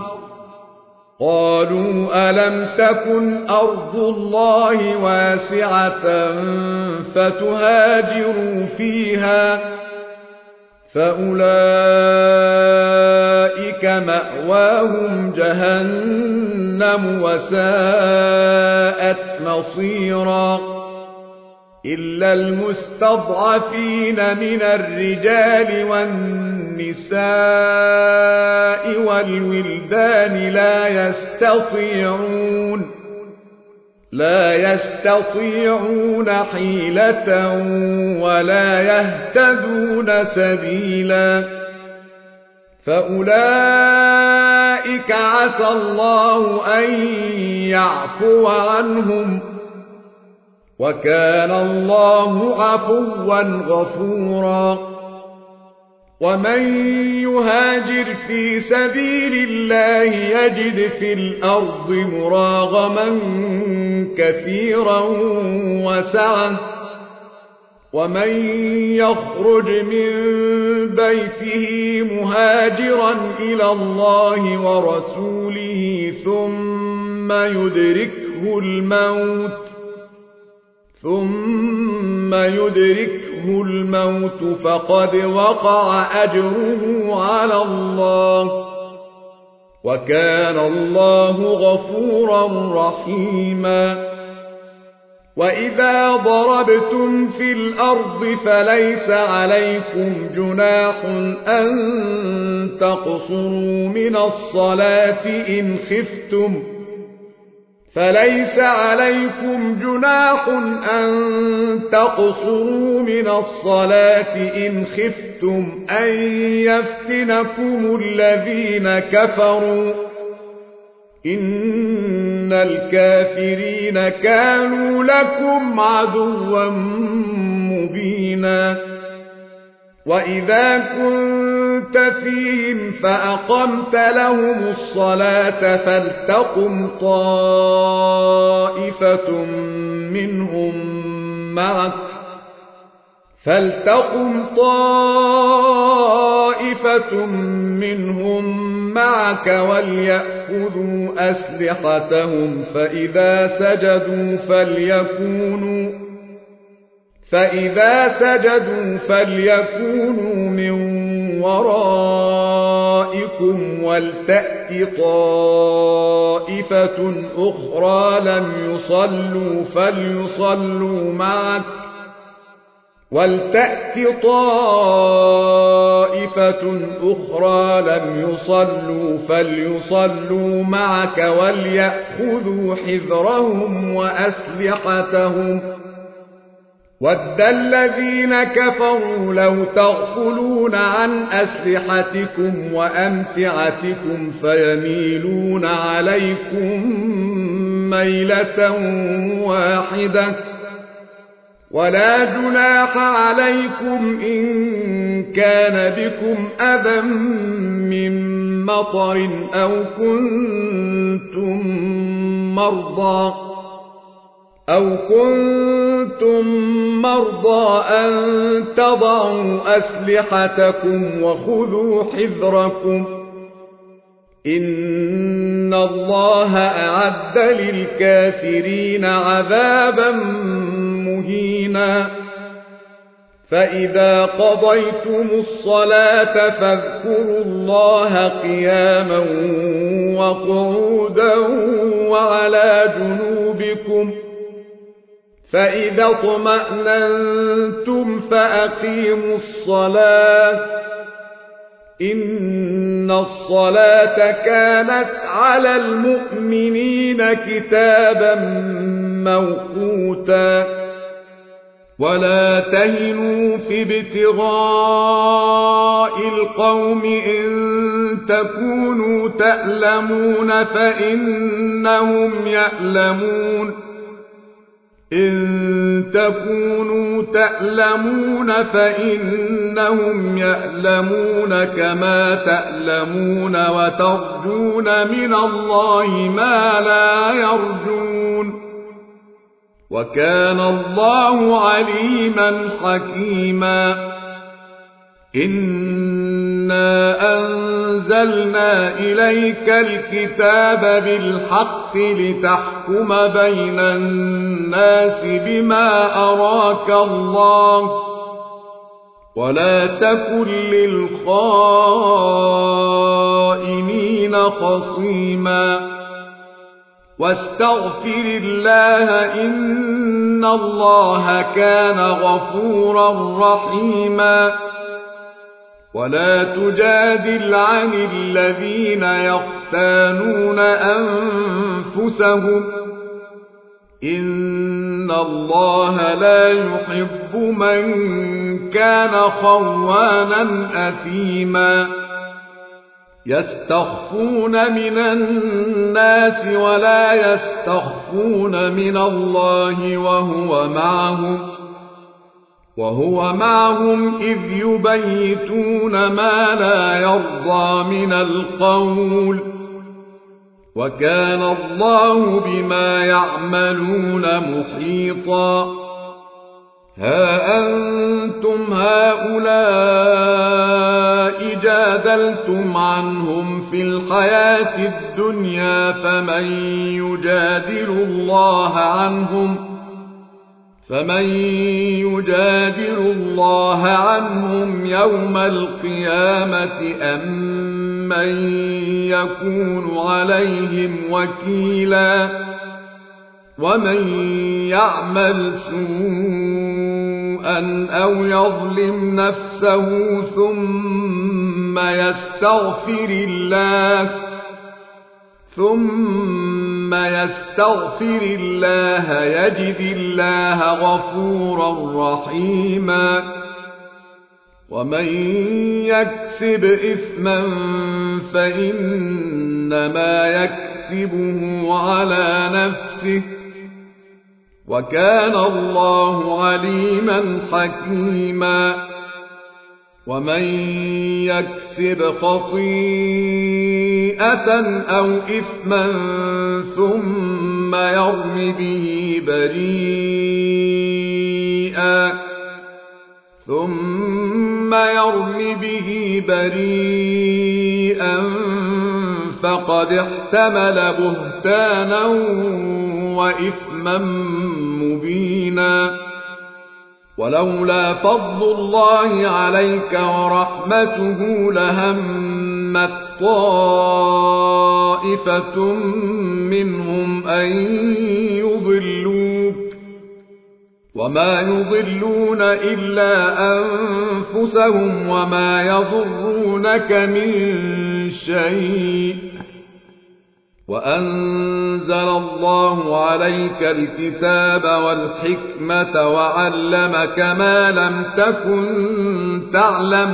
قالوا ألم تكن أرض الله واسعة فتهاجروا فيها فأولئك مأواهم جهنم وساءت مصيرا. إلا المستضعفين من الرجال والنساء والولدان لا يستطيعون حيلة ولا يهتدون سبيلا فأولئك عسى الله أن يعفو عنهم وكان الله عفوا غفورا. ومن يهاجر في سبيل الله يجد في الأرض مراغما كثيرا وسعة ومن يخرج من بيته مهاجرا إلى الله ورسوله ثم يدركه الموت فقد وقع أجره على الله وكان الله غفورا رحيما. وإذا ضربتم في الأرض فليس عليكم جناح أن تقصروا من الصلاة إن خفتم أن يفتنكم الذين كفروا إن الكافرين كانوا لكم عدوا مبينا. وإذا كنت فيهم فأقمت لهم الصلاة فلتقم طائفة منهم معك وليأخذوا أسلحتهم فإذا سجدوا فليكونوا من ورائكم ولتأت طائفة أخرى لم يصلوا فليصلوا معك وليأخذوا حذرهم وأسلحتهم ود الذين كفروا لو تغفلون عن أسلحتكم وأمتعتكم فيميلون عليكم ميلة واحدة ولا جناح عليكم إن كان بكم أذى من مطر أو كنتم مرضى أن تضعوا أسلحتكم وخذوا حذركم إن الله أعد للكافرين عذابا مهينا فإذا قضيتم الصلاة فاذكروا الله قياما وقعودا وعلى جنوبكم فإذا اطمأننتم فأقيموا الصلاة إن الصلاة كانت على المؤمنين كتابا موقوتا ولا تهنوا في ابتغاء القوم إن تكونوا تألمون فإنهم يألمون كما تألمون وترجون من الله ما لا يرجون وكان الله عليما حكيما إنا أنزلنا إليك الكتاب بالحق لتحكم بين الناس بما أراك الله ولا تكن للخائنين خصيما واستغفر الله إن الله كان غفورا رحيما ولا تجادل عن الذين يختانون أنفسهم إن الله لا يحب من كان خوانا أثيما يستخفون من الناس ولا يستخفون من الله وهو معهم إذ يبيتون ما لا يرضى من القول وكان الله بما يعملون محيطا ها أنتم هؤلاء جادلتم عنهم في الحياة الدنيا فمن يجادل الله عنهم يوم القيامة أم من يكون عليهم وكيلا ومن يعمل سوءا أو يظلم نفسه ثم يستغفر الله يجد الله غفورا رحيما ومن يكسب إثما فإنما يكسبه على نفسه وكان الله عليما حكيما ومن يكسب خطيئة أو إثما ثم يرم به بريئا فقد احتمل بهتانا وإثما مبينا ولولا فضل الله عليك ورحمته لهمت طائفة منهم أن يضلوك وما يضلون إلا أنفسهم وما يضرونك من شيء وأنزل الله عليك الكتاب والحكمة وعلمك ما لم تكن تعلم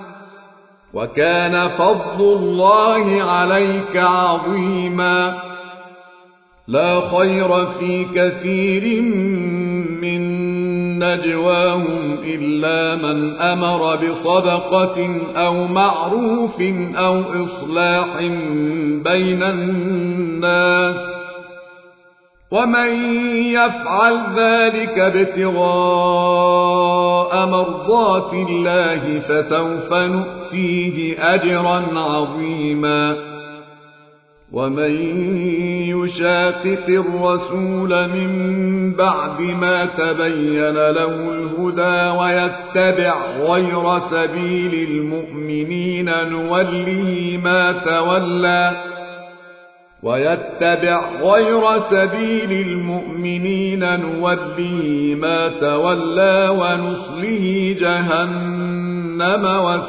وكان فضل الله عليك عظيما لا خير في كثير من نجواهم إلا من أمر بصدقة أو معروف أو إصلاح بين الناس ومن يفعل ذلك ابتغاء مرضات الله فسوف نؤتيه أجرا عظيما ومن يشاقق الرسول من بعد ما تبين له الهدى ويتبع غير سبيل المؤمنين نوله ما تولى ونصله جهنم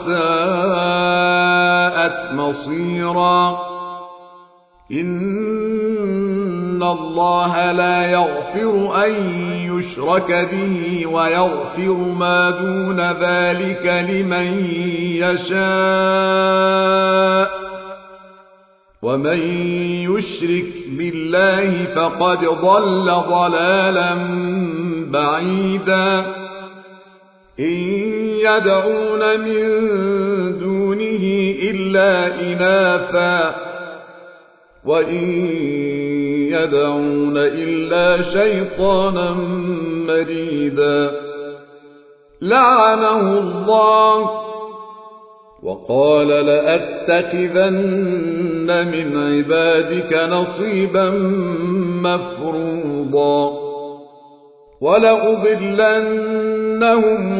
وساءت مصيرا إن الله لا يغفر أن يشرك به ويغفر ما دون ذلك لمن يشاء ومن يشرك بالله فقد ضل ضلالا بعيدا إن يدعون من دونه إلا إناثا وإن يدعون إلا شيطانا مريدا لعنه الله وقال لأتخذن من عبادك نصيبا مفروضا ولأضلنهم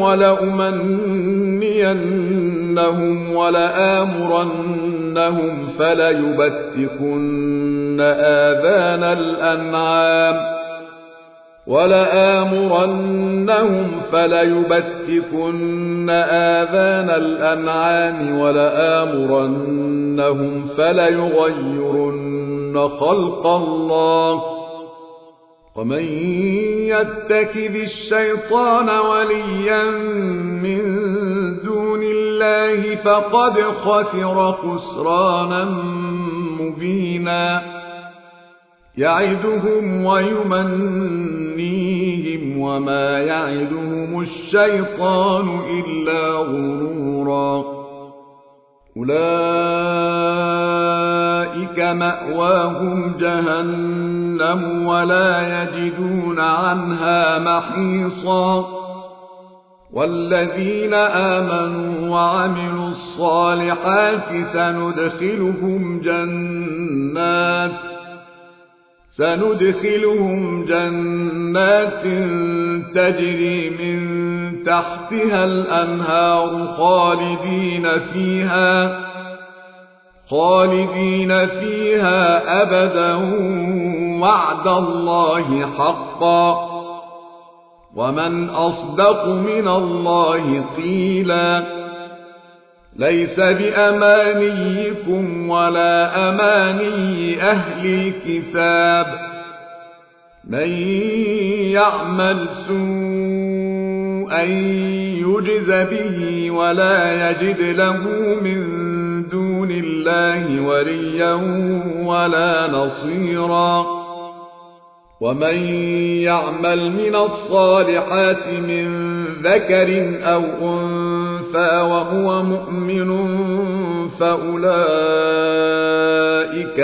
ولأمنينهم ولآمرنهم فليبتكن آذان الأنعام ولآمرنهم فليغيرن خلق الله ومن يتخذ الشيطان وليا من دون الله فقد خسر خسرانا مبينا يعدهم ويمنيهم وما يعدهم الشيطان إلا غرورا أولئك مأواهم جهنم ولا يجدون عنها محيصا والذين آمنوا وعملوا الصالحات سندخلهم جنات تجري من تحتها الأنهار خالدين فيها أبدا وعد الله حقا ومن أصدق من الله قيلا ليس بأمانيكم ولا أماني أهل الكتاب من يعمل سوءا يجز به ولا يجد له من دون الله وليا ولا نصيرا ومن يعمل من الصالحات من ذكر أو أنثى وهو مؤمن فأولئك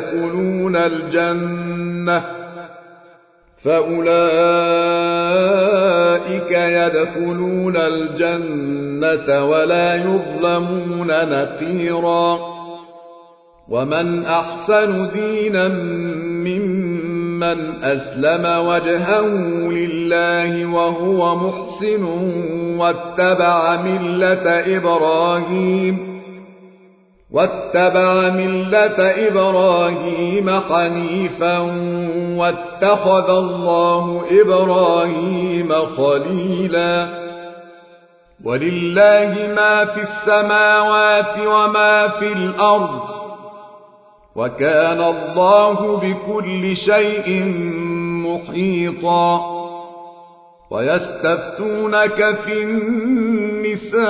يدخلون الجنة ولا يظلمون نقيرا ومن أحسن دينا ممن أسلم وجهه لله وهو محسن واتبع ملة إبراهيم حنيفا واتخذ الله إبراهيم خليلا ولله ما في السماوات وما في الأرض وكان الله بكل شيء محيطا ويستفتونك في النساء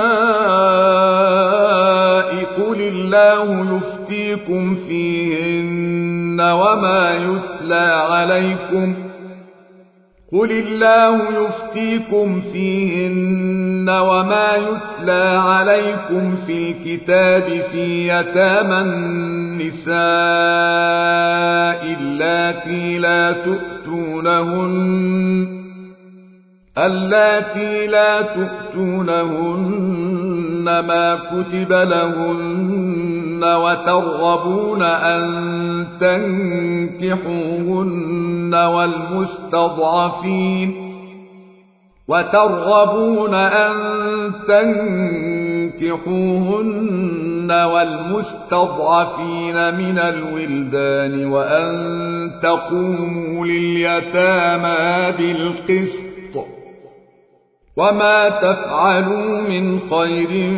قل الله يفتيكم فيهن قل الله يفتيكم فيهن وما يتلى عليكم في الكتاب في يتامى النساء اللاتي لا تؤتونهن ما كتب لهن وترغبون أن تنكحوهن والمستضعفين من الولدان وأن تقوموا لليتامى بالقسط وما تفعلوا من خير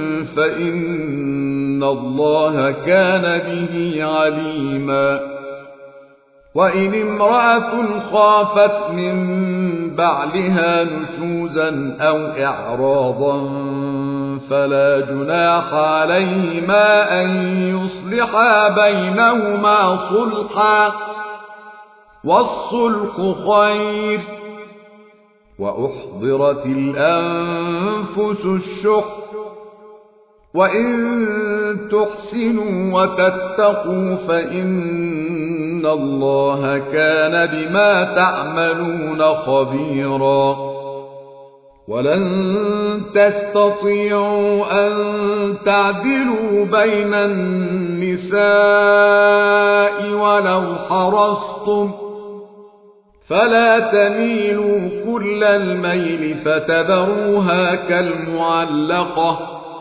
فإن الله كان به عليما وإن امرأة خافت من بعلها نشوزا أو إعراضا فلا جناح عليهما أن يصلحا بينهما صلحا والصلح خير وأحضرت الأنفس الشح وإن تحسنوا وتتقوا فإن الله كان بما تعملون خبيرا ولن تستطيعوا أن تعدلوا بين النساء ولو حرصتم فلا تميلوا كل الميل فتذروها كالمعلقة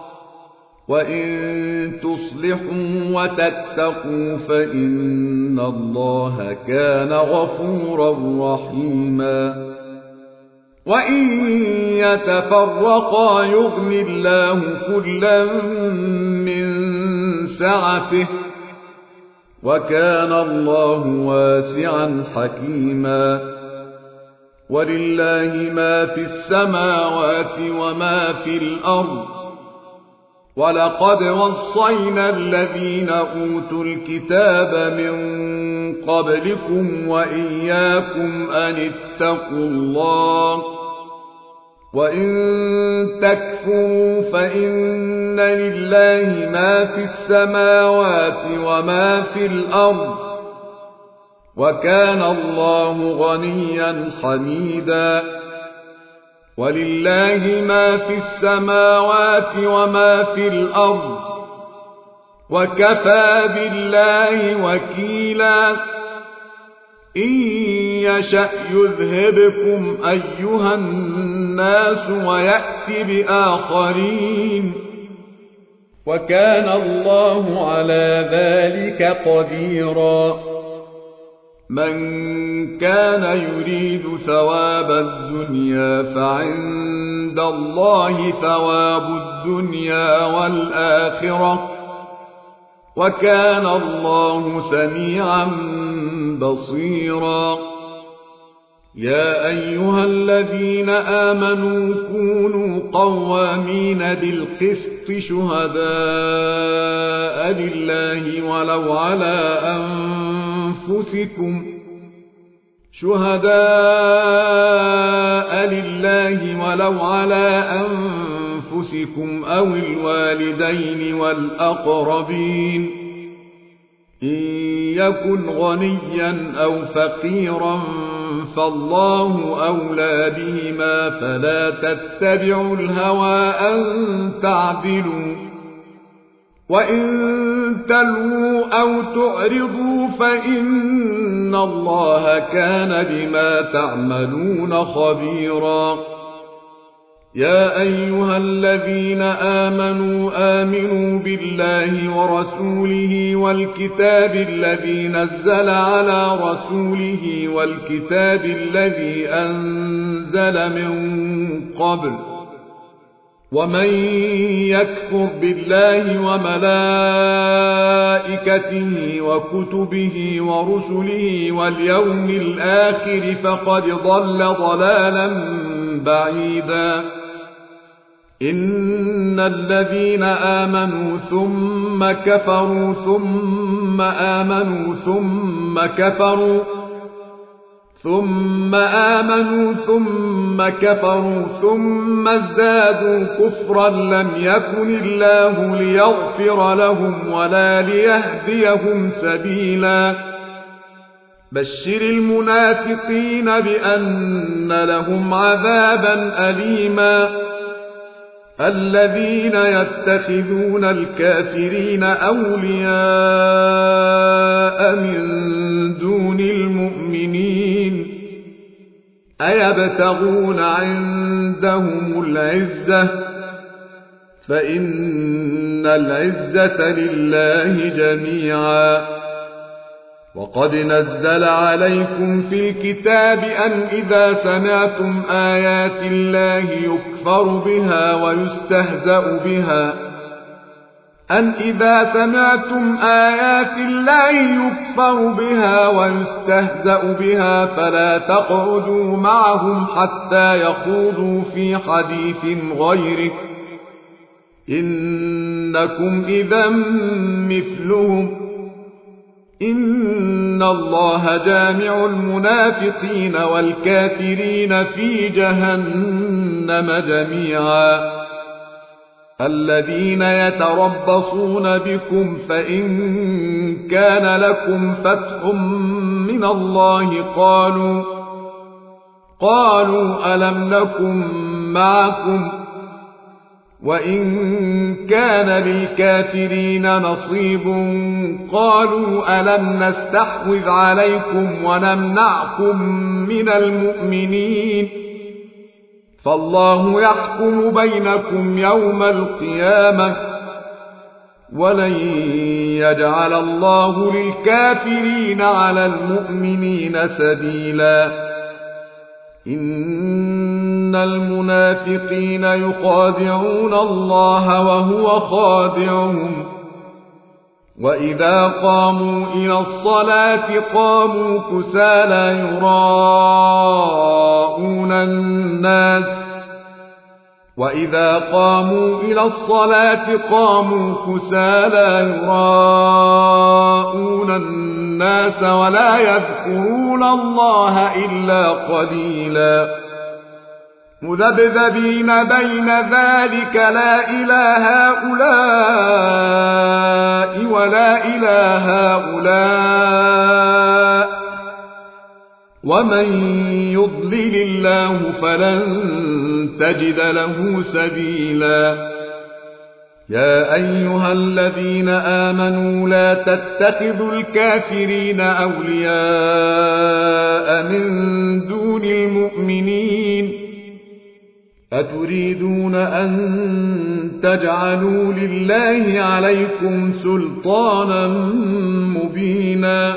وإن تصلحوا وتتقوا فإن الله كان غفورا رحيما وإن يتفرقا يغن الله كلا من سعته وكان الله واسعا حكيما ولله ما في السماوات وما في الأرض ولقد وصينا الذين أوتوا الكتاب من قبلكم وإياكم أن اتقوا الله وإن تكفروا فإن لله ما في السماوات وما في الأرض وكان الله غنيا حميدا ولله ما في السماوات وما في الأرض وكفى بالله وكيلا إن يشأ يذهبكم أيها الناس ويأت بآخرين وكان الله على ذلك قديرا من كان يريد ثواب الدنيا فعند الله ثواب الدنيا والآخرة وكان الله سميعا بصيرا يا أيها الذين آمنوا كونوا قوامين بالقسط شهداء لله ولو على أنفسكم أو الوالدين والأقربين إن يكن غنيا أو فقيرا فالله أولى بهما فلا تتبعوا الهوى أن تعدلوا وإن تلووا أو تعرضوا فإن الله كان بما تعملون خبيرا يا أيها الذين آمنوا بالله ورسوله والكتاب الذي نزل على رسوله والكتاب الذي أنزل من قبل ومن يكفر بالله وملائكته وكتبه ورسله واليوم الآخر فقد ضل ضلالا بعيدا إن الذين آمنوا ثم كفروا ثم آمنوا ثم كفروا ثم آمنوا ثم كفروا ثم ازدادوا كفرا لم يكن الله ليغفر لهم ولا ليهديهم سبيلا بشر المنافقين بأن لهم عذابا أليما الذين يتخذون الكافرين أولياء من دون المؤمنين أيبتغون عندهم العزة فإن العزة لله جميعا وقد نزل عليكم في الكتاب إذا سمعتم آيات الله يكفر بها ويستهزأ بها فلا تقعدوا معهم حتى يخوضوا في حديث غيره إنكم إذا مثلهم إن الله جامع المنافقين والكافرين في جهنم جميعا الذين يتربصون بكم فإن كان لكم فتح من الله قالوا ألم نكن معكم وإن كان للكافرين نصيب قالوا ألم نستحوذ عليكم ونمنعكم من المؤمنين فالله يحكم بينكم يوم القيامة ولن يجعل الله للكافرين على المؤمنين سبيلا إن المنافقين يخادعون الله وهو خادعهم وإذا قاموا إلى الصلاة قاموا كسالى يراءون الناس ولا يذكرون الله إلا قليلا مذبذبين بين ذلك لا إله هؤلاء ولا إله هؤلاء ومن يضلل الله فلن تجد له سبيلا يا أيها الذين آمنوا لا تتخذوا الكافرين أولياء من دون المؤمنين أتريدون أن تجعلوا لله عليكم سلطانا مبينا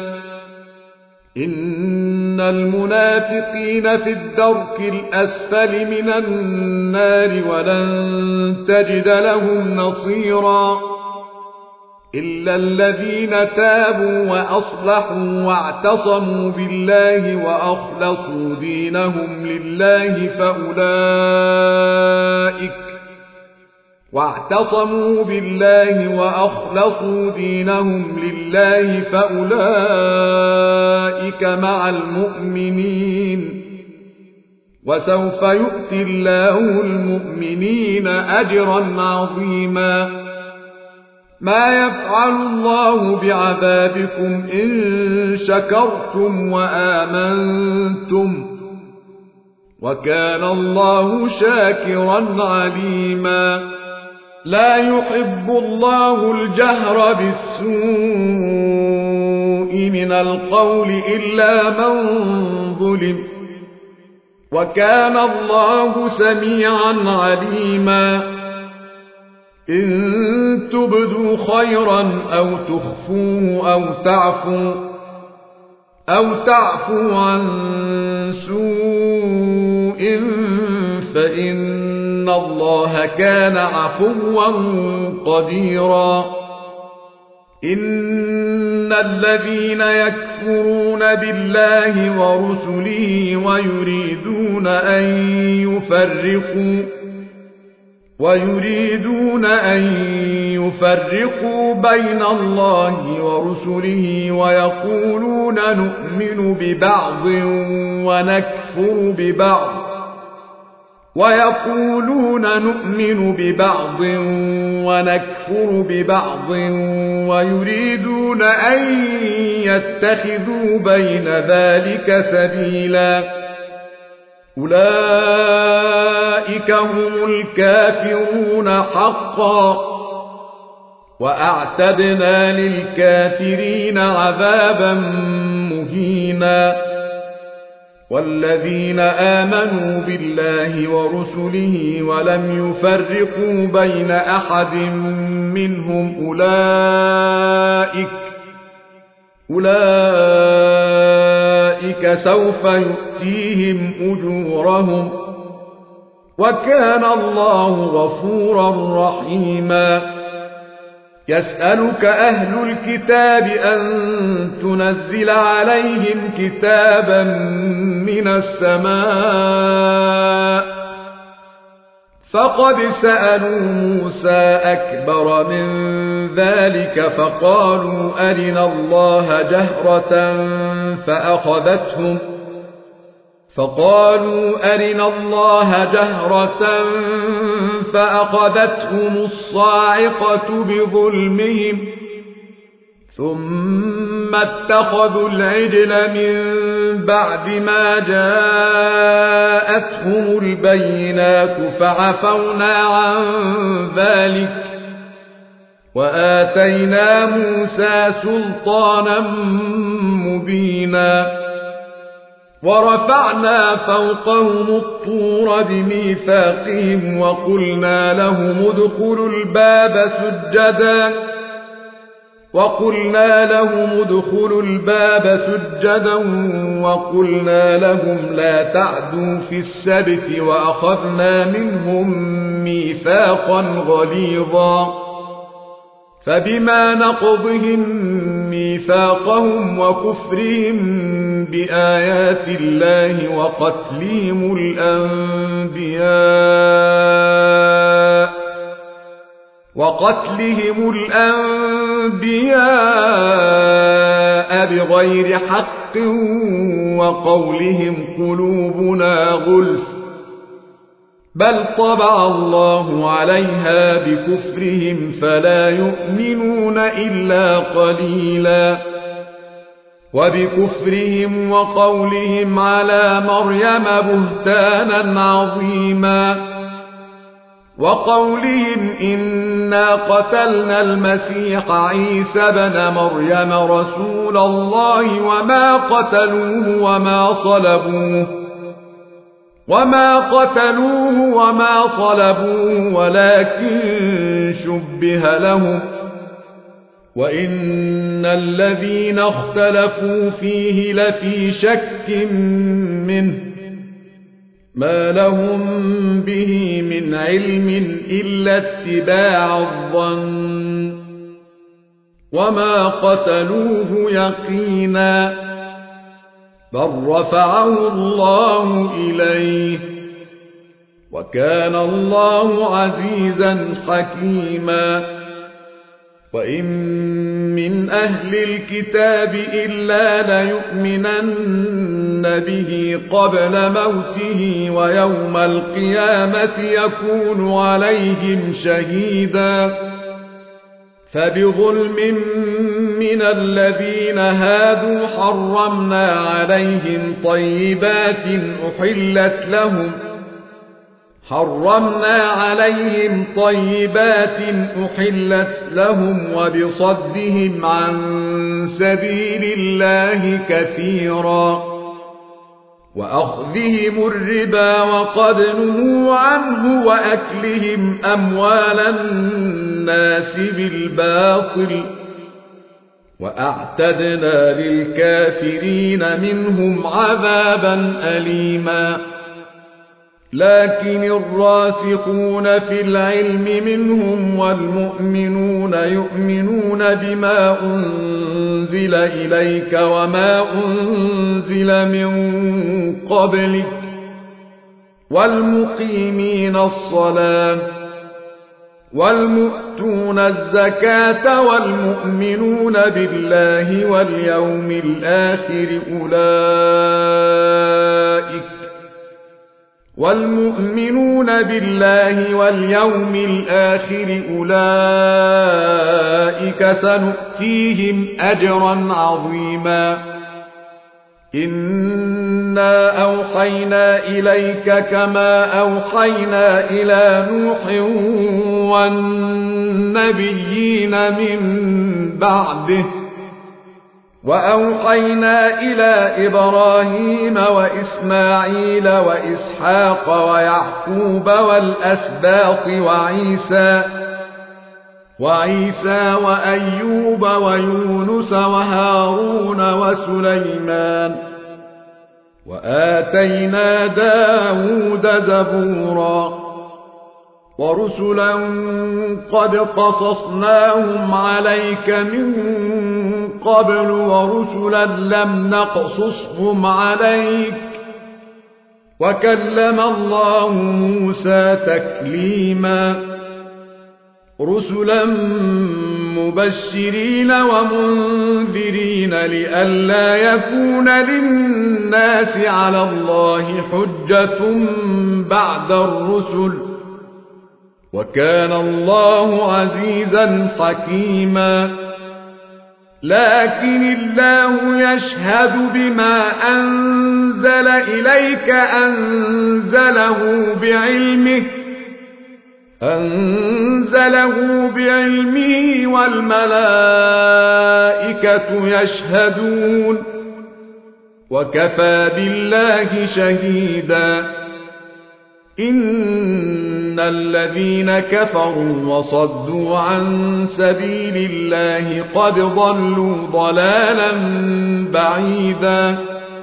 إن المنافقين في الدرك الأسفل من النار ولن تجد لهم نصيرا إلا الذين تابوا وأصلحوا واعتصموا بالله وأخلصوا دينهم لله فأولئك مع المؤمنين وسوف يؤتي الله المؤمنين أجرا عظيما ما يفعل الله بعذابكم إن شكرتم وآمنتم وكان الله شاكرا عليما لا يحب الله الجهر بالسوء من القول إلا من ظلم وكان الله سميعا عليما إن تبدوا خيرا أو تخفوه أو تعفوا عن سوء فإن الله كان عفوا قديرا إن الذين يكفرون بالله ويريدون أن يفرقوا بين الله ورسله ويقولون نؤمن ببعض ونكفر ببعض ويريدون أن يتخذوا بين ذلك سبيلا أولئك هم الكافرون حقا وأعتدنا للكافرين عذابا مهينا والذين آمنوا بالله ورسله ولم يفرقوا بين أحد منهم أولئك سوف يؤتيهم أجورهم وكان الله غفورا رحيما يسألك أهل الكتاب أن تنزل عليهم كتابا من السماء فقد سألوا موسى أكبر من ذلك فقالوا أرنا الله جهرة فأخذتهم الصاعقة بظلمهم ثم اتخذوا العجل من بعد ما جاءتهم البينات فعفونا عن ذلك وآتينا موسى سلطانا مبينا ورفعنا فوقهم الطور بميثاقهم وقلنا لهم ادخلوا الباب سجدا وقلنا لهم لا تعدوا في السبت وأخذنا منهم ميثاقا غليظا فبما نقضهم ميثاقهم وكفرهم بآيات الله وقتلهم الأنبياء بغير حق وقولهم قلوبنا غلف بل طبع الله عليها بكفرهم فلا يؤمنون إلا قليلا وبكفرهم وقولهم على مريم بهتانا عظيما وقولهم إنا قتلنا المسيح عيسى بن مريم رسول الله وما قتلوه وما صلبوه ولكن شبه لهم وإن الذين اختلفوا فيه لفي شك منه ما لهم به من علم إلا اتباع الظن وما قتلوه يقينا بل رفعه الله إليه وكان الله عزيزا حكيما وإن من أهل الكتاب إلا ليؤمنن به قبل موته ويوم القيامة يكون عليهم شهيدا فبظلم من الذين هادوا حرمنا عليهم طيبات أحلت لهم وبصدهم عن سبيل الله كثيرا وأخذهم الربا وقد نهوا عنه وأكلهم أموال الناس بالباطل وأعتدنا للكافرين منهم عذابا أليما لكن الراسخون في العلم منهم والمؤمنون يؤمنون بما أنزل إليك وما أنزل من قبلك والمقيمين الصلاة والمؤتون الزكاة والمؤمنون بالله واليوم الآخر أولئك سنؤتيهم أجرا عظيما إنا أوحينا إليك كما أوحينا إلى نوح والنبيين من بعده وأوحينا إلى إبراهيم وإسماعيل وإسحاق ويعقوب والأسباط وعيسى وأيوب ويونس وهارون وسليمان وآتينا داود زبورا ورسلا قد قصصناهم عليك من قبل ورسلا لم نقصصهم عليك وكلم الله موسى تكليما رسلا مبشرين ومنذرين لئلا يكون للناس على الله حجة بعد الرسل وكان الله عزيزا حكيما لكن الله يشهد بما أنزل إليك أنزله بعلمه والملائكة يشهدون وكفى بالله شهيدا إن الذين كفروا وصدوا عن سبيل الله قد ضلوا ضلالا بعيدا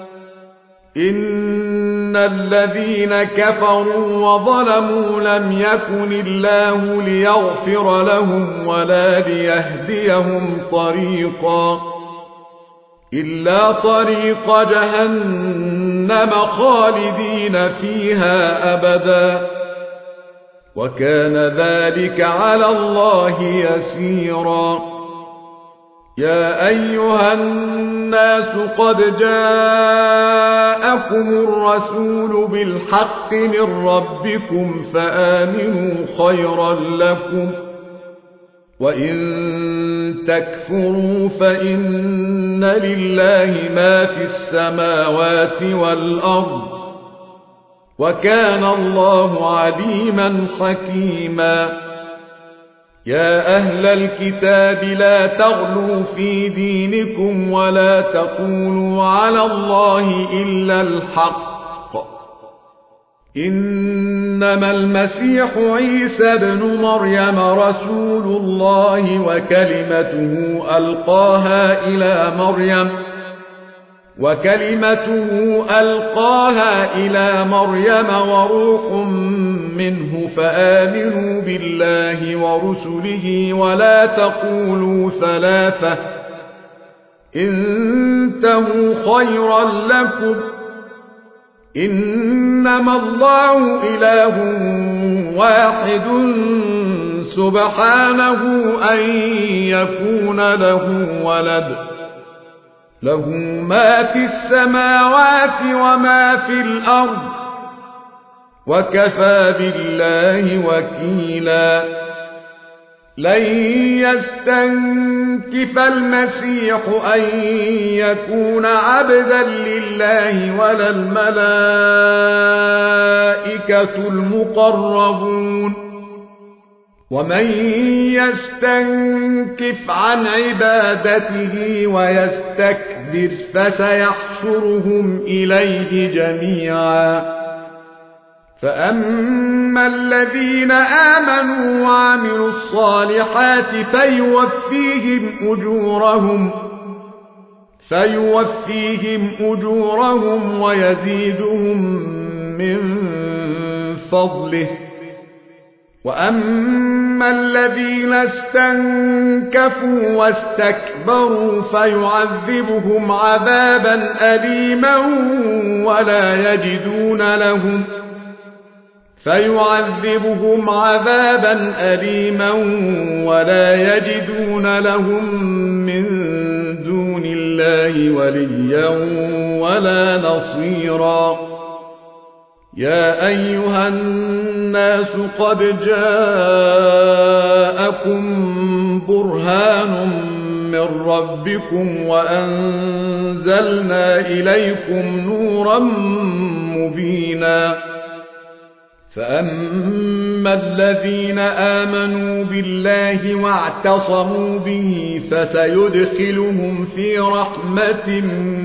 إن الذين كفروا وظلموا لم يكن الله ليغفر لهم ولا ليهديهم طريقا إلا طريق جهنم خالدين فيها أبدا وكان ذلك على الله يسيرا يا أيها الناس قد جاءكم الرسول بالحق من ربكم فآمنوا خيرا لكم وإن تكفروا فإن لله ما في السماوات والأرض وكان الله عليما حكيما يا أهل الكتاب لا تغلوا في دينكم ولا تقولوا على الله إلا الحق إنما المسيح عيسى ابن مريم رسول الله وكلمته ألقاها إلى مريم وروح منه فآمنوا بالله ورسله ولا تقولوا ثلاثة انتهوا خيرا لكم إنما الله إله واحد سبحانه أن يكون له ولد له ما في السماوات وما في الأرض وكفى بالله وكيلا لن يستنكف المسيح أن يكون عبدا لله ولا الملائكة المقربون ومن يستنكف عن عبادته ويستكبر فسيحشرهم إليه جميعا فأما الذين آمنوا وعملوا الصالحات فيوفيهم أجورهم ويزيدهم من فضله وأما الذين استنكفوا واستكبروا فيعذبهم عذابا أليما فيعذبهم عذابا أليما ولا يجدون لهم من دون الله وليا ولا نصيرا. يا أيها الناس قد جاءكم برهان من ربكم وأنزلنا إليكم نورا مبينا. فأما الذين آمنوا بالله واعتصموا به فسيدخلهم في رحمة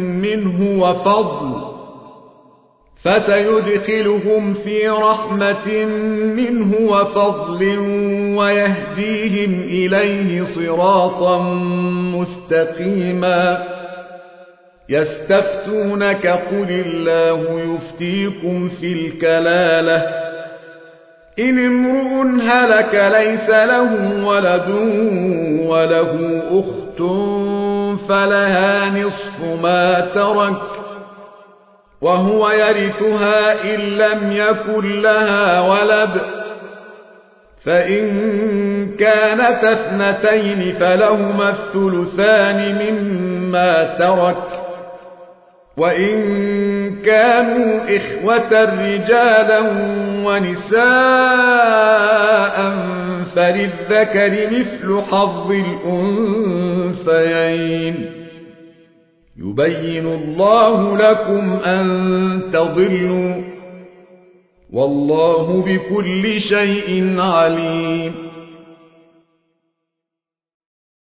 منه وفضل ويهديهم إليه صراطا مستقيما. يستفتونك قل الله يفتيكم في الكلالة إن امرؤ هلك ليس له ولد وله أخت فلها نصف ما ترك وهو يرثها إن لم يكن لها ولد فإن كانت اثنتين فلهما الثلثان مما ترك وإن كانوا إخوة رجالا ونساء فللذكر مثل حظ الأنثيين. يبين الله لكم أن تضلوا والله بكل شيء عليم.